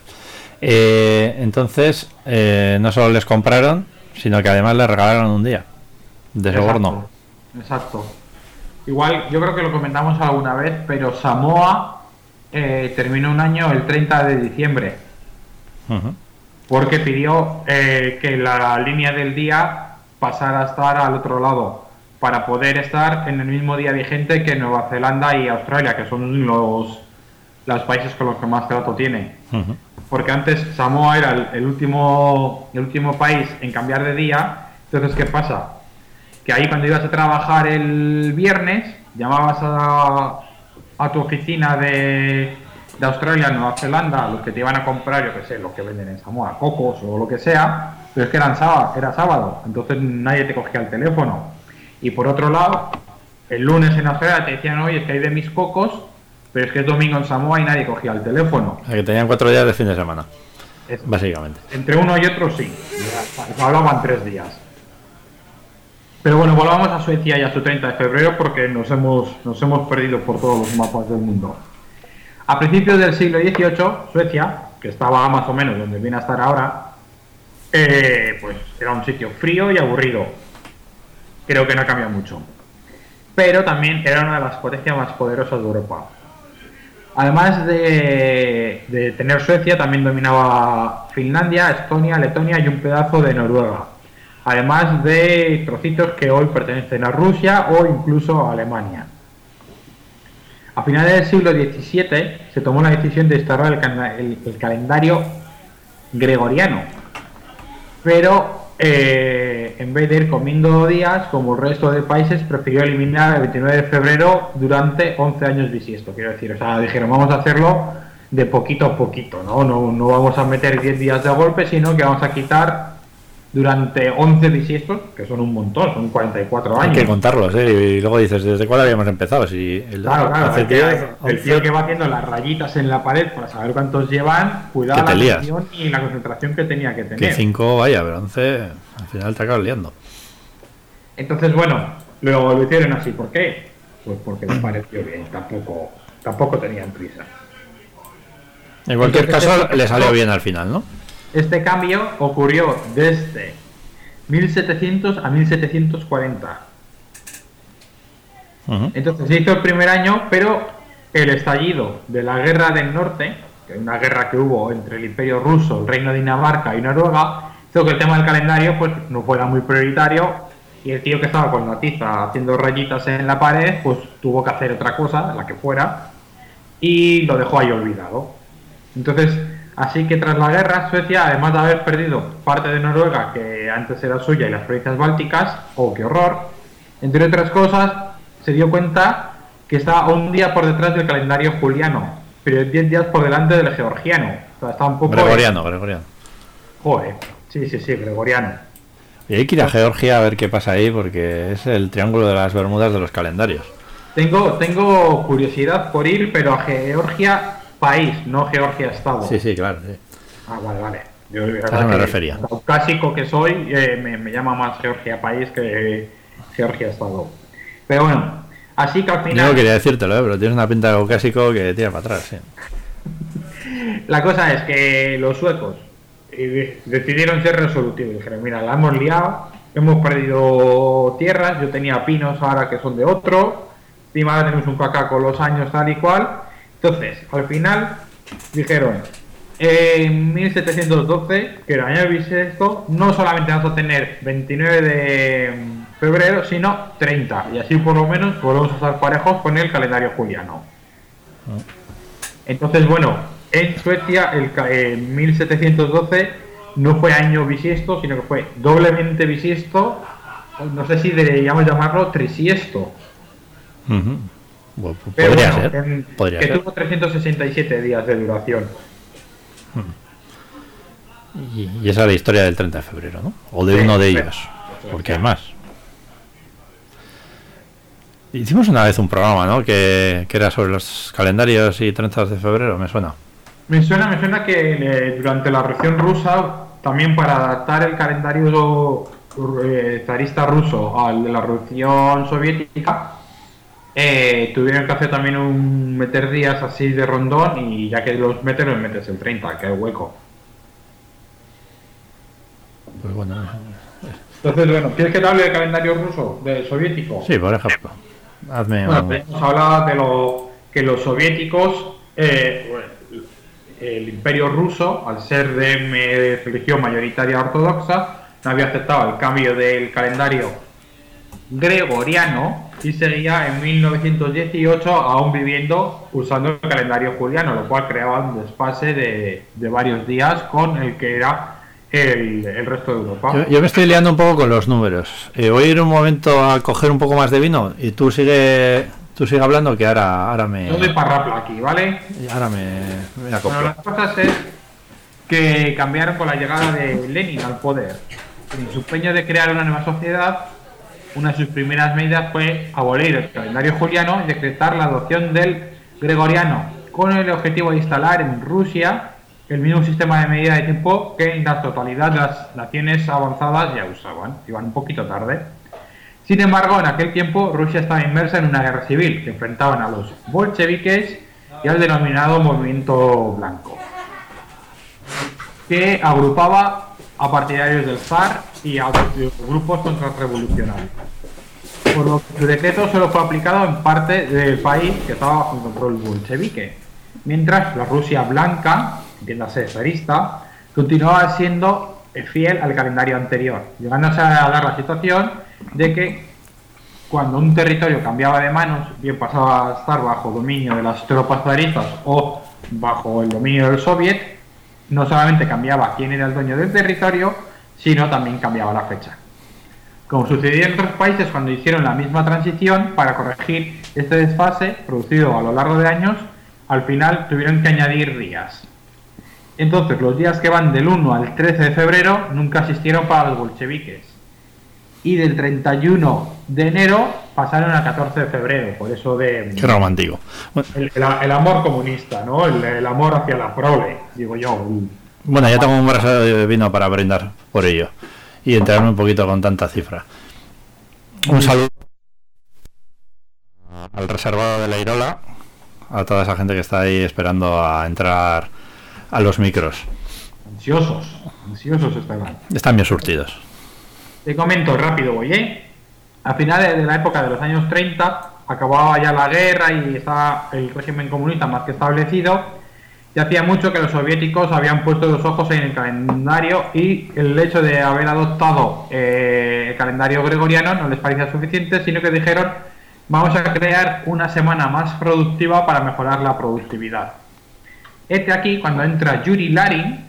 Entonces, no solo les compraron, sino que además les regalaron un día de soborno. Exacto. Igual, yo creo que lo comentamos alguna vez, pero Samoa terminó un año el 30 de diciembre. Uh-huh. Porque pidió que la línea del día pasara a estar al otro lado, para poder estar en el mismo día vigente que Nueva Zelanda y Australia, que son los países con los que más trato tiene. Uh-huh. Porque antes Samoa era el último país en cambiar de día. Entonces, ¿qué pasa? Que ahí cuando ibas a trabajar el viernes, llamabas a tu oficina de Australia, Nueva Zelanda, los que te iban a comprar, yo que sé, los que venden en Samoa, cocos o lo que sea, pero es que era sábado, entonces nadie te cogía el teléfono. Y por otro lado, el lunes en Australia te decían, oye, es que hay de mis cocos, pero es que es domingo en Samoa y nadie cogía el teléfono. O sea, que tenían 4 días de fin de semana, básicamente. Entre uno y otro sí, hablaban 3 días. Pero bueno, volvamos a Suecia y a su 30 de febrero porque nos hemos perdido por todos los mapas del mundo. A principios del siglo XVIII, Suecia, que estaba más o menos donde viene a estar ahora, pues era un sitio frío y aburrido. Creo que no ha cambiado mucho. Pero también era una de las potencias más poderosas de Europa. Además de tener Suecia, también dominaba Finlandia, Estonia, Letonia y un pedazo de Noruega. Además de trocitos que hoy pertenecen a Rusia o incluso a Alemania. A finales del siglo XVII se tomó la decisión de instaurar el calendario gregoriano, pero en vez de ir comiendo días, como el resto de países, prefirió eliminar el 29 de febrero durante 11 años bisiesto. Quiero decir, o sea, dijeron, vamos a hacerlo de poquito a poquito, no vamos a meter 10 días de golpe, sino que vamos a quitar durante 11 bisiestos, que son un montón, son 44 años. Hay que contarlos, y luego dices, ¿desde cuál habíamos empezado? Si claro, el tío que va haciendo las rayitas en la pared para saber cuántos llevan, cuidado la atención y la concentración que tenía que tener. Que 5, vaya, pero 11, al final te acabas liando. Entonces, bueno, lo hicieron así. ¿Por qué? Pues porque les pareció bien, tampoco tenían prisa. En cualquier caso, le salió bien al final, ¿no? Este cambio ocurrió desde 1700 a 1740. Uh-huh. Entonces se hizo el primer año, pero el estallido de la Guerra del Norte, que es una guerra que hubo entre el Imperio Ruso, el Reino de Dinamarca y Noruega, hizo que el tema del calendario pues no fuera muy prioritario y el tío que estaba con la tiza haciendo rayitas en la pared pues tuvo que hacer otra cosa, la que fuera, y lo dejó ahí olvidado. Entonces, así que tras la guerra, Suecia, además de haber perdido parte de Noruega, que antes era suya, y las provincias bálticas, qué horror, entre otras cosas, se dio cuenta que estaba un día por detrás del calendario juliano, pero 10 días por delante del georgiano. O sea, está un poco... Gregoriano. Joder, sí, gregoriano. Y hay que ir a Georgia a ver qué pasa ahí, porque es el triángulo de las Bermudas de los calendarios. Tengo curiosidad por ir, pero a Georgia... país, no Georgia estado. Sí, claro. Sí. Ah, vale. Yo me refería. Caucásico que soy, me llama más Georgia país que Georgia estado. Pero bueno, así que al final... No quería decírtelo, pero tienes una pinta de caucásico que tira para atrás, sí. La cosa es que los suecos decidieron ser resolutivos. Dijeron, mira, la hemos liado, hemos perdido tierras, yo tenía pinos ahora que son de otro, encima ahora tenemos un caca con los años tal y cual. Entonces, al final dijeron, en 1712, que era el año bisiesto, no solamente vamos a tener 29 de febrero, sino 30, y así por lo menos podemos estar parejos con el calendario juliano. Entonces, bueno, en Suecia en 1712 no fue año bisiesto, sino que fue doblemente bisiesto, no sé si deberíamos llamarlo trisiesto. Bueno, Pero podría bueno, ser. Podría que ser. tuvo 367 días de duración. Y esa es la historia del 30 de febrero, ¿no? O de Sí, uno de sí. ellos, porque hay más. Hicimos una vez un programa, ¿no? Que era sobre los calendarios y 30 de febrero, me suena. Me suena que durante la Revolución Rusa, también para adaptar el calendario zarista ruso al de la Revolución Soviética, tuvieron que hacer también un meter días así de rondón, y ya que los metes el 30, que es hueco. Pues bueno, Entonces, bueno, ¿quieres que te hable del calendario ruso, del soviético? sí, por ejemplo. Hazme Bueno, un... pues hemos hablado de que los soviéticos, el imperio ruso, al ser de religión mayoritaria ortodoxa, no había aceptado el cambio del calendario gregoriano y seguía en 1918 aún viviendo usando el calendario juliano, lo cual creaba un desfase de varios días con el que era el resto de Europa. Yo me estoy liando un poco con los números. Voy a ir un momento a coger un poco más de vino y tú sigue hablando, que ahora me... Yo doy parrapla aquí, ¿vale? Ahora me acoplo. Bueno, las cosas es que cambiaron con la llegada de Lenin al poder. En su empeño de crear una nueva sociedad, una de sus primeras medidas fue abolir el calendario juliano y decretar la adopción del gregoriano, con el objetivo de instalar en Rusia el mismo sistema de medida de tiempo que en la totalidad de las naciones avanzadas ya usaban. Iban un poquito tarde. Sin embargo, en aquel tiempo Rusia estaba inmersa en una guerra civil que enfrentaban a los bolcheviques y al denominado movimiento blanco, que agrupaba a partidarios del zar y a grupos contrarrevolucionarios. Por lo que su decreto solo fue aplicado en parte del país que estaba bajo control bolchevique, mientras la Rusia blanca, entiéndase zarista, continuaba siendo fiel al calendario anterior, llegándose a dar la situación de que cuando un territorio cambiaba de manos, bien pasaba a estar bajo dominio de las tropas zaristas o bajo el dominio del soviet, no solamente cambiaba quién era el dueño del territorio, sino también cambiaba la fecha. Como sucedía en otros países cuando hicieron la misma transición, para corregir este desfase producido a lo largo de años, al final tuvieron que añadir días. Entonces, los días que van del 1 al 13 de febrero nunca existieron para los bolcheviques. Y del 31 de enero pasaron al 14 de febrero, por eso de... Qué romántico. Bueno, El amor comunista, ¿no? El amor hacia la prole, digo yo. bueno, ya tengo un vaso de vino para brindar por ello y enterarme un poquito con tanta cifra. Un saludo al reservado de la Irola, a toda esa gente que está ahí esperando a entrar a los micros. Ansiosos estarán. Están bien surtidos. Te comento rápido, voy, A finales de la época de los años 30 acababa ya la guerra y estaba el régimen comunista más que establecido. Y hacía mucho que los soviéticos habían puesto los ojos en el calendario, y el hecho de haber adoptado el calendario gregoriano no les parecía suficiente, sino que dijeron: vamos a crear una semana más productiva para mejorar la productividad. Este aquí cuando entra Yuri Larin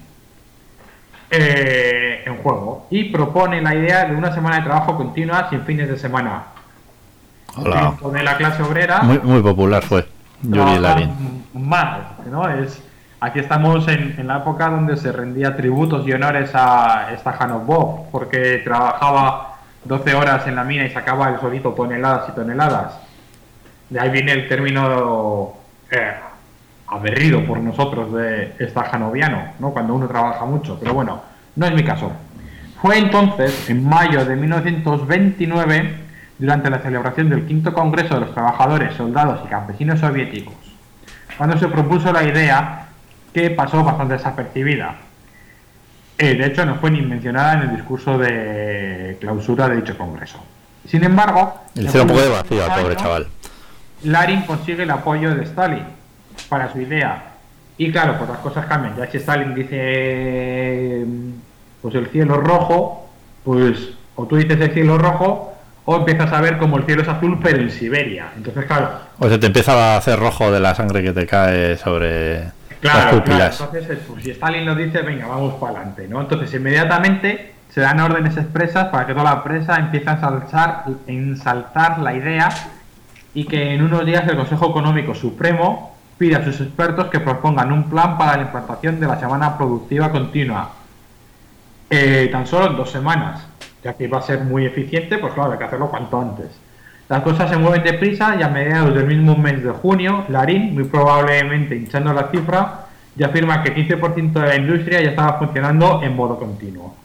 en juego y propone la idea de una semana de trabajo continua sin fines de semana. Hola. De la clase obrera Muy popular fue Yuri Larin. más, ¿no? Aquí estamos en la época donde se rendía tributos y honores a Stakhanov, porque trabajaba 12 horas en la mina y sacaba el solito toneladas y toneladas. De ahí viene el término aberrido por nosotros de stajanoviano, ¿no? Cuando uno trabaja mucho, pero bueno, no es mi caso. Fue entonces, en mayo de 1929, durante la celebración del quinto Congreso de los Trabajadores, Soldados y Campesinos Soviéticos, cuando se propuso la idea, que pasó bastante desapercibida. De hecho, no fue ni mencionada en el discurso de clausura de dicho Congreso. Sin embargo... Le hicieron un poco de vacío al pobre chaval. Larin consigue el apoyo de Stalin para su idea. Y claro, pues las cosas cambian. Ya si Stalin dice pues el cielo rojo, pues o tú dices el cielo rojo o empiezas a ver como el cielo es azul pero en Siberia. Entonces claro, O se te empieza a hacer rojo de la sangre que te cae sobre las pupilas. Entonces pues, si Stalin lo dice, venga, vamos para adelante, ¿no? Entonces inmediatamente se dan órdenes expresas para que toda la prensa empiece a ensalzar la idea y que en unos días el Consejo Económico Supremo pide a sus expertos que propongan un plan para la implantación de la semana productiva continua. Tan solo en 2 semanas, ya que va a ser muy eficiente, pues claro, hay que hacerlo cuanto antes. Las cosas se mueven deprisa y a mediados del mismo mes de junio, Larin, muy probablemente hinchando la cifra, ya afirma que 15% de la industria ya estaba funcionando en modo continuo.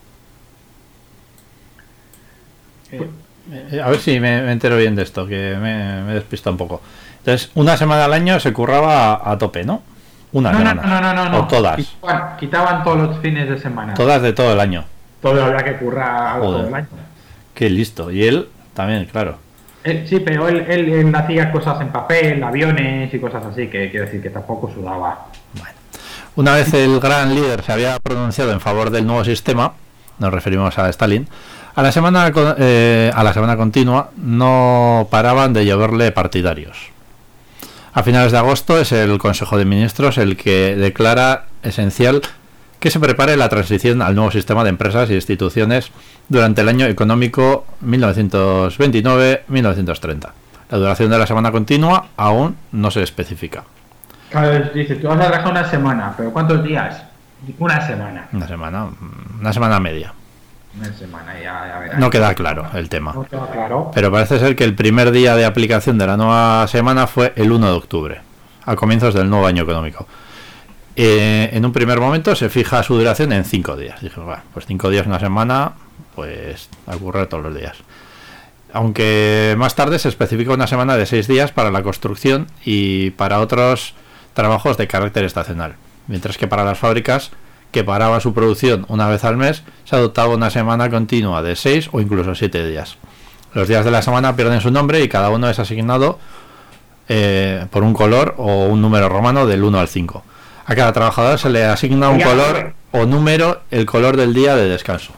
A ver si me entero bien de esto, que me despista un poco. Entonces, una semana al año se curraba a tope, ¿no? Una semana. No. O todas. Quitaban todos los fines de semana. Todas de todo el año. Todo había que currar todo el año. Qué listo. Y él también, claro. Sí, pero él hacía cosas en papel, aviones y cosas así, que quiero decir que tampoco sudaba. Bueno. Una vez el gran líder se había pronunciado en favor del nuevo sistema, nos referimos a Stalin, a la semana continua no paraban de lloverle partidarios. A finales de agosto es el Consejo de Ministros el que declara esencial que se prepare la transición al nuevo sistema de empresas y instituciones durante el año económico 1929-1930. La duración de la semana continua aún no se especifica. Claro, dice, tú vas a trabajar una semana, pero ¿cuántos días? Una semana. Una semana media. Una semana, ya verás. No queda claro el tema. No queda claro. Pero parece ser que el primer día de aplicación de la nueva semana fue el 1 de octubre, a comienzos del nuevo año económico. En un primer momento se fija su duración en 5 días. Dije, bueno, pues 5 días, una semana, pues a currar todos los días. Aunque más tarde se especifica una semana de 6 días para la construcción y para otros trabajos de carácter estacional. Mientras que para las fábricas que paraban su producción una vez al mes, se adoptaba una semana continua de 6 o incluso 7 días. Los días de la semana pierden su nombre y cada uno es asignado por un color o un número romano del 1 al 5. A cada trabajador se le asigna un color o número, el color del día de descanso.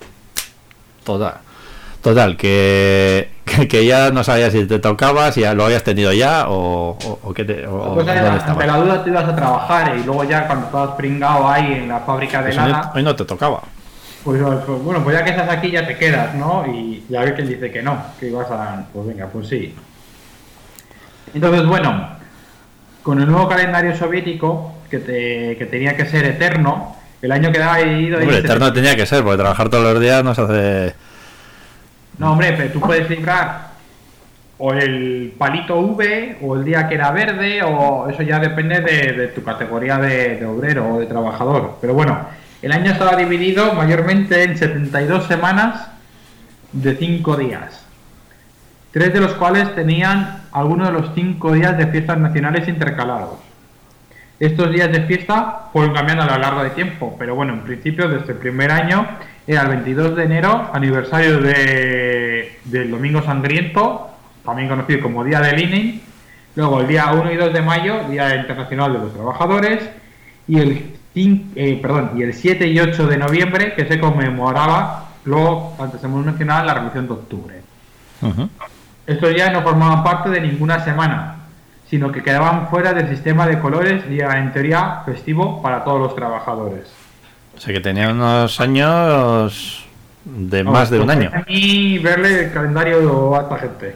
Total, que ya no sabías si te tocaba, si ya lo habías tenido ya o qué te... Pues ante la duda te ibas a trabajar y luego ya cuando estabas pringado ahí en la fábrica de lana... Hoy no te tocaba. Pues bueno, pues ya que estás aquí ya te quedas, ¿no? Y a ver quién dice que no, que ibas a... Pues venga, pues sí. Entonces, bueno, con el nuevo calendario soviético, que tenía que ser eterno, el año quedaba dividido... Hombre, eterno tenía que ser, porque trabajar todos los días no se hace... No, hombre, pero tú puedes librar o el palito V o el día que era verde, o eso ya depende de tu categoría de obrero o de trabajador. Pero bueno, el año estaba dividido mayormente en 72 semanas de 5 días. 3 de los cuales tenían algunos de los 5 días de fiestas nacionales intercalados. Estos días de fiesta fueron cambiando a lo largo de tiempo, pero bueno, en principio desde el primer año era el 22 de enero, aniversario del Domingo Sangriento, también conocido como Día de Lenin, luego el día 1 y 2 de mayo, Día Internacional de los Trabajadores, y el 7 y 8 de noviembre, que se conmemoraba, luego, antes hemos mencionado, la Revolución de Octubre. Uh-huh. Estos días no formaban parte de ninguna semana, sino que quedaban fuera del sistema de colores y era en teoría festivo para todos los trabajadores. O sea que tenía unos años de más de un año. A mí verle el calendario a esta gente.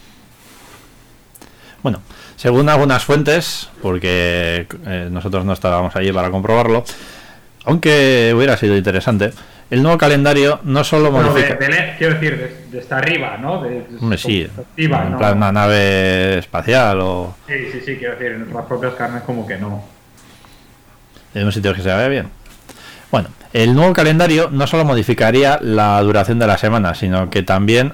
Bueno, según algunas fuentes, porque nosotros no estábamos allí para comprobarlo, aunque hubiera sido interesante, el nuvo calendario no solo modifica... quiero decir, desde arriba, ¿no? Hombre, sí, arriba, en ¿no? plan una nave espacial o... Sí, quiero decir, en nuestras propias carnes como que no. En un sitio que se vea bien. Bueno, el nuevo calendario no solo modificaría la duración de la semana, sino que también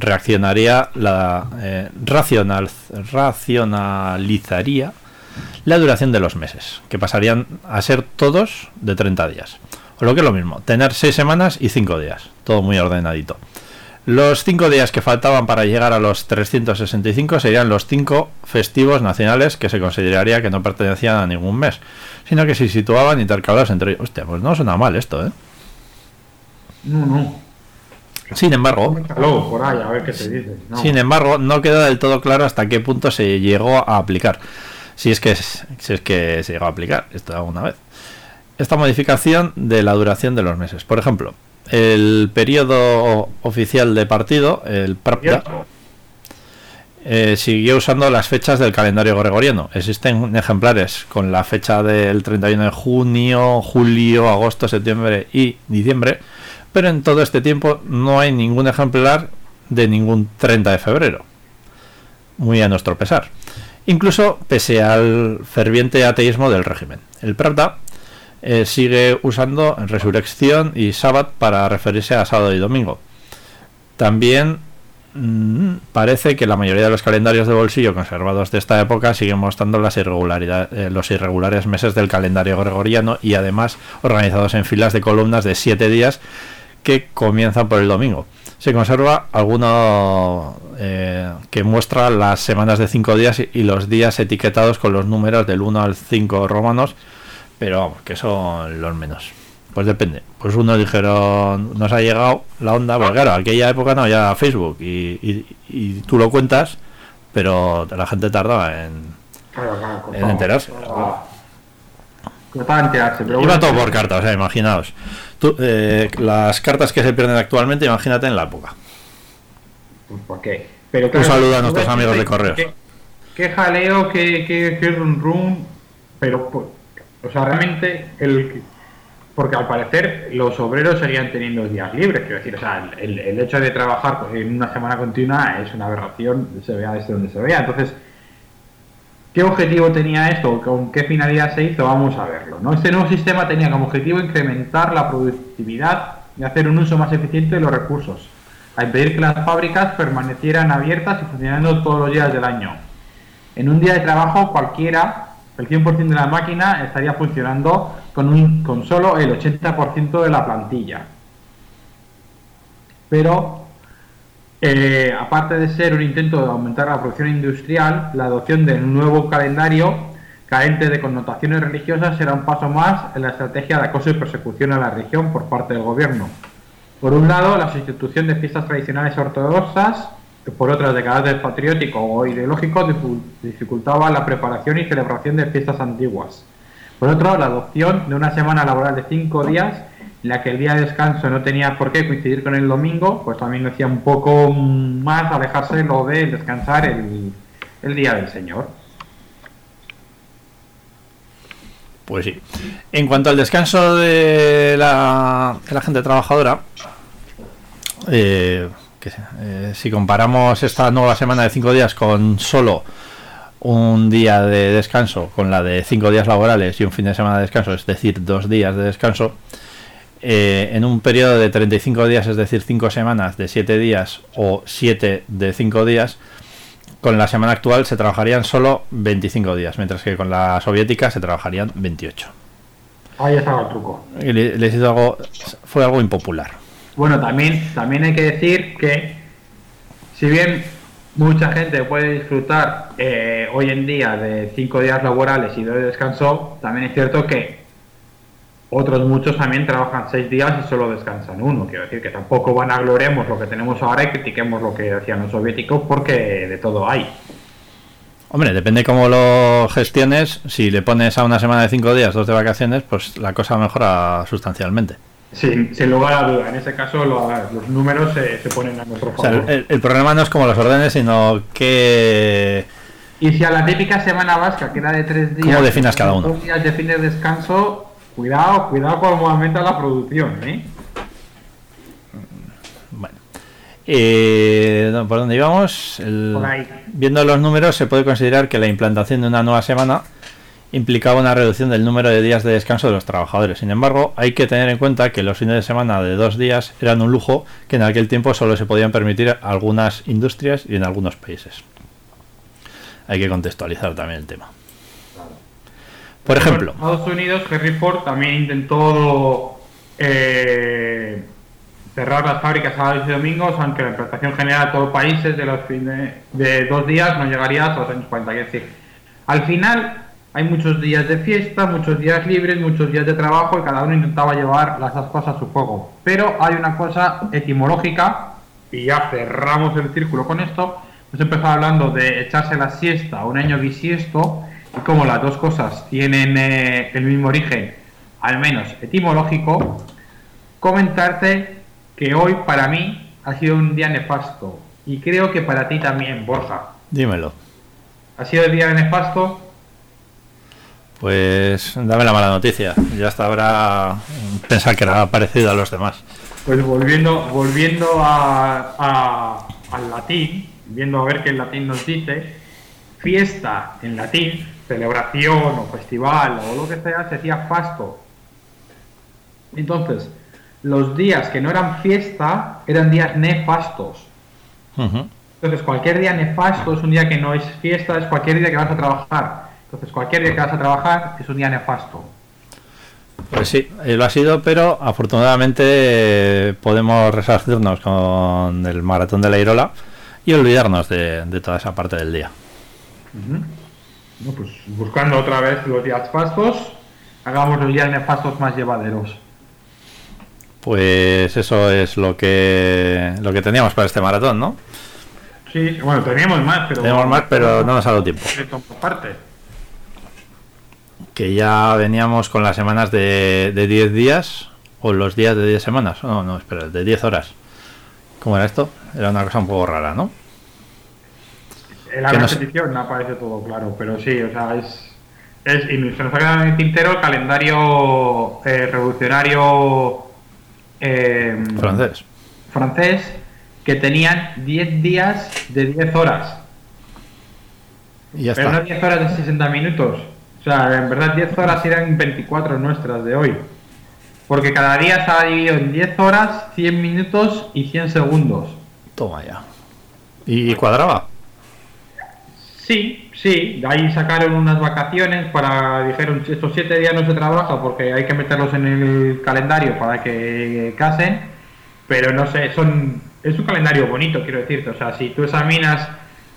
racionalizaría la duración de los meses, que pasarían a ser todos de 30 días. O lo que es lo mismo, tener 6 semanas y 5 días, todo muy ordenadito. Los 5 días que faltaban para llegar a los 365 serían los 5 festivos nacionales que se consideraría que no pertenecían a ningún mes, sino que se situaban intercalados entre ellos. Hostia, pues no suena mal esto, ¿eh? No. Sin embargo, Luego, por ahí, a ver qué te dice. No. sin embargo, no queda del todo claro hasta qué punto se llegó a aplicar. Si es que se llegó a aplicar esto alguna vez. Esta modificación de la duración de los meses. Por ejemplo, el periodo oficial de partido, el PRAPTA, siguió usando las fechas del calendario gregoriano. Existen ejemplares con la fecha del 31 de junio, julio, agosto, septiembre y diciembre, pero en todo este tiempo no hay ningún ejemplar de ningún 30 de febrero. Muy a nuestro pesar. Incluso pese al ferviente ateísmo del régimen. El PRAPTA sigue usando resurrección y sábado para referirse a sábado y domingo. También parece que la mayoría de los calendarios de bolsillo conservados de esta época siguen mostrando los irregulares meses del calendario gregoriano y además organizados en filas de columnas de 7 días que comienzan por el domingo. Se conserva alguno que muestra las semanas de 5 días y los días etiquetados con los números del 1 al 5 romanos, pero vamos, que son los menos. Pues depende. Pues unos dijeron, nos ha llegado la onda, porque claro, aquella época no había Facebook y tú lo cuentas, pero la gente tardaba en enterarse. Para enterarse, pero iba todo por carta, o sea, imaginaos. Las cartas que se pierden actualmente, imagínate en la época. Pues ¿por qué? Pero claro, un saludo a nuestros amigos de correos. Qué jaleo, qué run, pero, o sea, realmente, porque al parecer los obreros seguían teniendo días libres, quiero decir, o sea, el hecho de trabajar en una semana continua es una aberración, se vea desde donde se vea. Entonces, ¿qué objetivo tenía esto? ¿Con qué finalidad se hizo? Vamos a verlo, ¿no? Este nuevo sistema tenía como objetivo incrementar la productividad y hacer un uso más eficiente de los recursos, a impedir que las fábricas permanecieran abiertas y funcionando todos los días del año. En un día de trabajo cualquiera, el 100% de la máquina estaría funcionando con solo el 80% de la plantilla. Pero aparte de ser un intento de aumentar la producción industrial, la adopción del nuevo calendario, carente de connotaciones religiosas, será un paso más en la estrategia de acoso y persecución a la religión por parte del gobierno. Por un lado, la sustitución de fiestas tradicionales ortodoxas por otras de carácter patriótico o ideológico dificultaba la preparación y celebración de fiestas antiguas. Por otro, la adopción de una semana laboral de 5 días, en la que el día de descanso no tenía por qué coincidir con el domingo, pues también hacía un poco más alejarse lo de descansar el día del Señor. Pues sí. En cuanto al descanso de la gente trabajadora, si comparamos esta nueva semana de 5 días con solo un día de descanso, con la de 5 días laborales y un fin de semana de descanso, es decir, 2 días de descanso, en un periodo de 35 días, es decir, 5 semanas de 7 días o 7 de 5 días, con la semana actual se trabajarían solo 25 días, mientras que con la soviética se trabajarían 28. Ahí estaba el truco. Fue algo impopular. Bueno, también hay que decir que, si bien mucha gente puede disfrutar hoy en día de 5 días laborales y 2 de descanso, también es cierto que otros muchos también trabajan 6 días y solo descansan 1. Quiero decir que tampoco vanagloriemos lo que tenemos ahora y critiquemos lo que hacían los soviéticos, porque de todo hay. Hombre, depende cómo lo gestiones. Si le pones a una semana de 5 días 2 de vacaciones, pues la cosa mejora sustancialmente. Sin lugar a duda. En ese caso los números se ponen a nuestro favor. O sea, el problema no es como los órdenes, sino que... Y si a la típica semana vasca, que era de 3 días... ¿Cómo definas cada uno? 2 días de fin de descanso, cuidado cómo aumenta la producción, ¿eh? Bueno. ¿Por dónde íbamos? Por ahí. Viendo los números, se puede considerar que la implantación de una nueva semana implicaba una reducción del número de días de descanso de los trabajadores. Sin embargo, hay que tener en cuenta que los fines de semana de 2 días eran un lujo que en aquel tiempo solo se podían permitir algunas industrias y en algunos países. Hay que contextualizar también el tema. Por ejemplo, en Estados Unidos, Henry Ford también intentó cerrar las fábricas sábados y domingos, aunque la implantación general de todo el país es de los fines de 2 días, no llegaría hasta los años 40. Es decir, al final hay muchos días de fiesta, muchos días libres, muchos días de trabajo y cada uno intentaba llevar las dos cosas a su juego. Pero hay una cosa etimológica, y ya cerramos el círculo con esto. Hemos empezado hablando de echarse la siesta a un año bisiesto y como las dos cosas tienen el mismo origen, al menos etimológico, comentarte que hoy para mí ha sido un día nefasto y creo que para ti también, Borja. Dímelo. ¿Ha sido el día nefasto? Pues dame la mala noticia. Ya hasta ahora pensar que era parecido a los demás. Pues volviendo al latín, viendo a ver qué el latín nos dice, fiesta en latín, celebración o festival o lo que sea, se decía fasto. Entonces, los días que no eran fiesta eran días nefastos. Uh-huh. Entonces, cualquier día nefasto es un día que no es fiesta, es cualquier día que vas a trabajar. Entonces, cualquier día que vas a trabajar es un día nefasto. Pues sí, lo ha sido, pero afortunadamente podemos resarcirnos con el maratón de la Irola y olvidarnos de toda esa parte del día. Uh-huh. No, pues buscando otra vez los días fastos, hagamos los días nefastos más llevaderos. Pues eso es lo que teníamos para este maratón, ¿no? Sí, bueno, teníamos más, pero no nos ha dado tiempo. Parte. Que ya veníamos con las semanas de 10 días, o los días de 10 semanas. No, espera, de 10 horas. ¿Cómo era esto? Era una cosa un poco rara, ¿no? En la repetición no aparece todo claro, pero sí, o sea, y se nos ha quedado en el tintero el calendario revolucionario francés, que tenían 10 días de 10 horas. Y ya pero está. No 10 horas de 60 minutos. O sea, en verdad 10 horas eran 24 nuestras de hoy. Porque cada día estaba dividido en 10 horas, 100 minutos y 100 segundos. Toma ya. ¿Y cuadraba? Sí. De ahí sacaron unas vacaciones dijeron, estos 7 días no se trabaja porque hay que meterlos en el calendario para que casen. Pero no sé, es un calendario bonito, quiero decirte. O sea, si tú examinas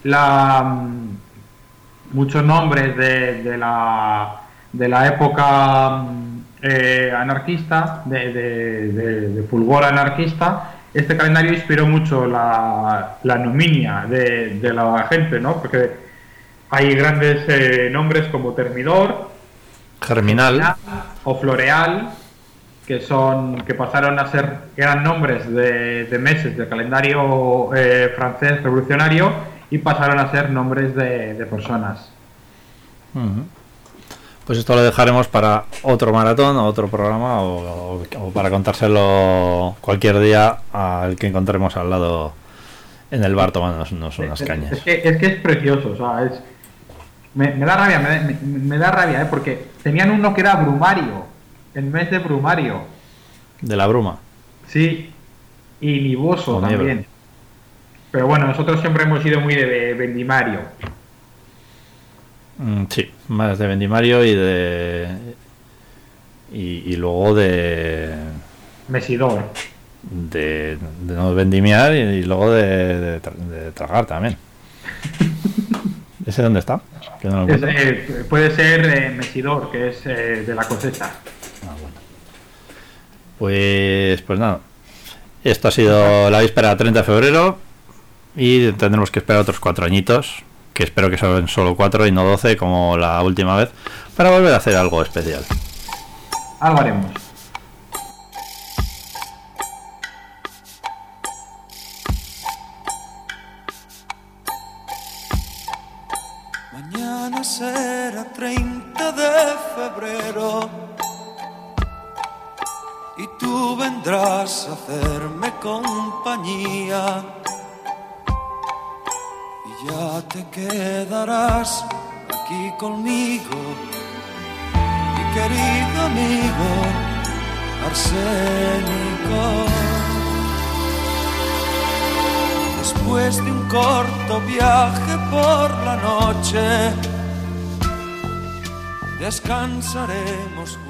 muchos nombres de la época anarquista, de fulgor anarquista, este calendario inspiró mucho la numinia de la gente, ¿no? Porque hay grandes nombres como Termidor, Germinal o Floreal, que pasaron a ser, eran nombres de meses del calendario francés revolucionario y pasaron a ser nombres de personas. Uh-huh. Pues esto lo dejaremos para otro maratón o otro programa o para contárselo cualquier día al que encontremos al lado en el bar tomándonos unas cañas. Es que es precioso, o sea, me da rabia, me da rabia, porque tenían uno que era Brumario, el mes de Brumario. De la bruma. Sí, y Niboso también. Pero bueno, nosotros siempre hemos sido muy de Vendimario. Sí, más de Vendimario y luego de Mesidor. De no vendimiar y luego de tragar también. ¿Ese dónde está? Que no lo puede ser Mesidor, que es de la cosecha. Bueno. Pues nada. Esto ha sido la víspera del 30 de febrero y tendremos que esperar otros 4 añitos, que espero que sean solo 4 y no 12 como la última vez, para volver a hacer algo especial. Algo haremos. Mañana será 30 de febrero y tú vendrás a hacerme compañía y ya te quedarás aquí conmigo, mi querido amigo Arsénico. Después de un corto viaje por la noche, descansaremos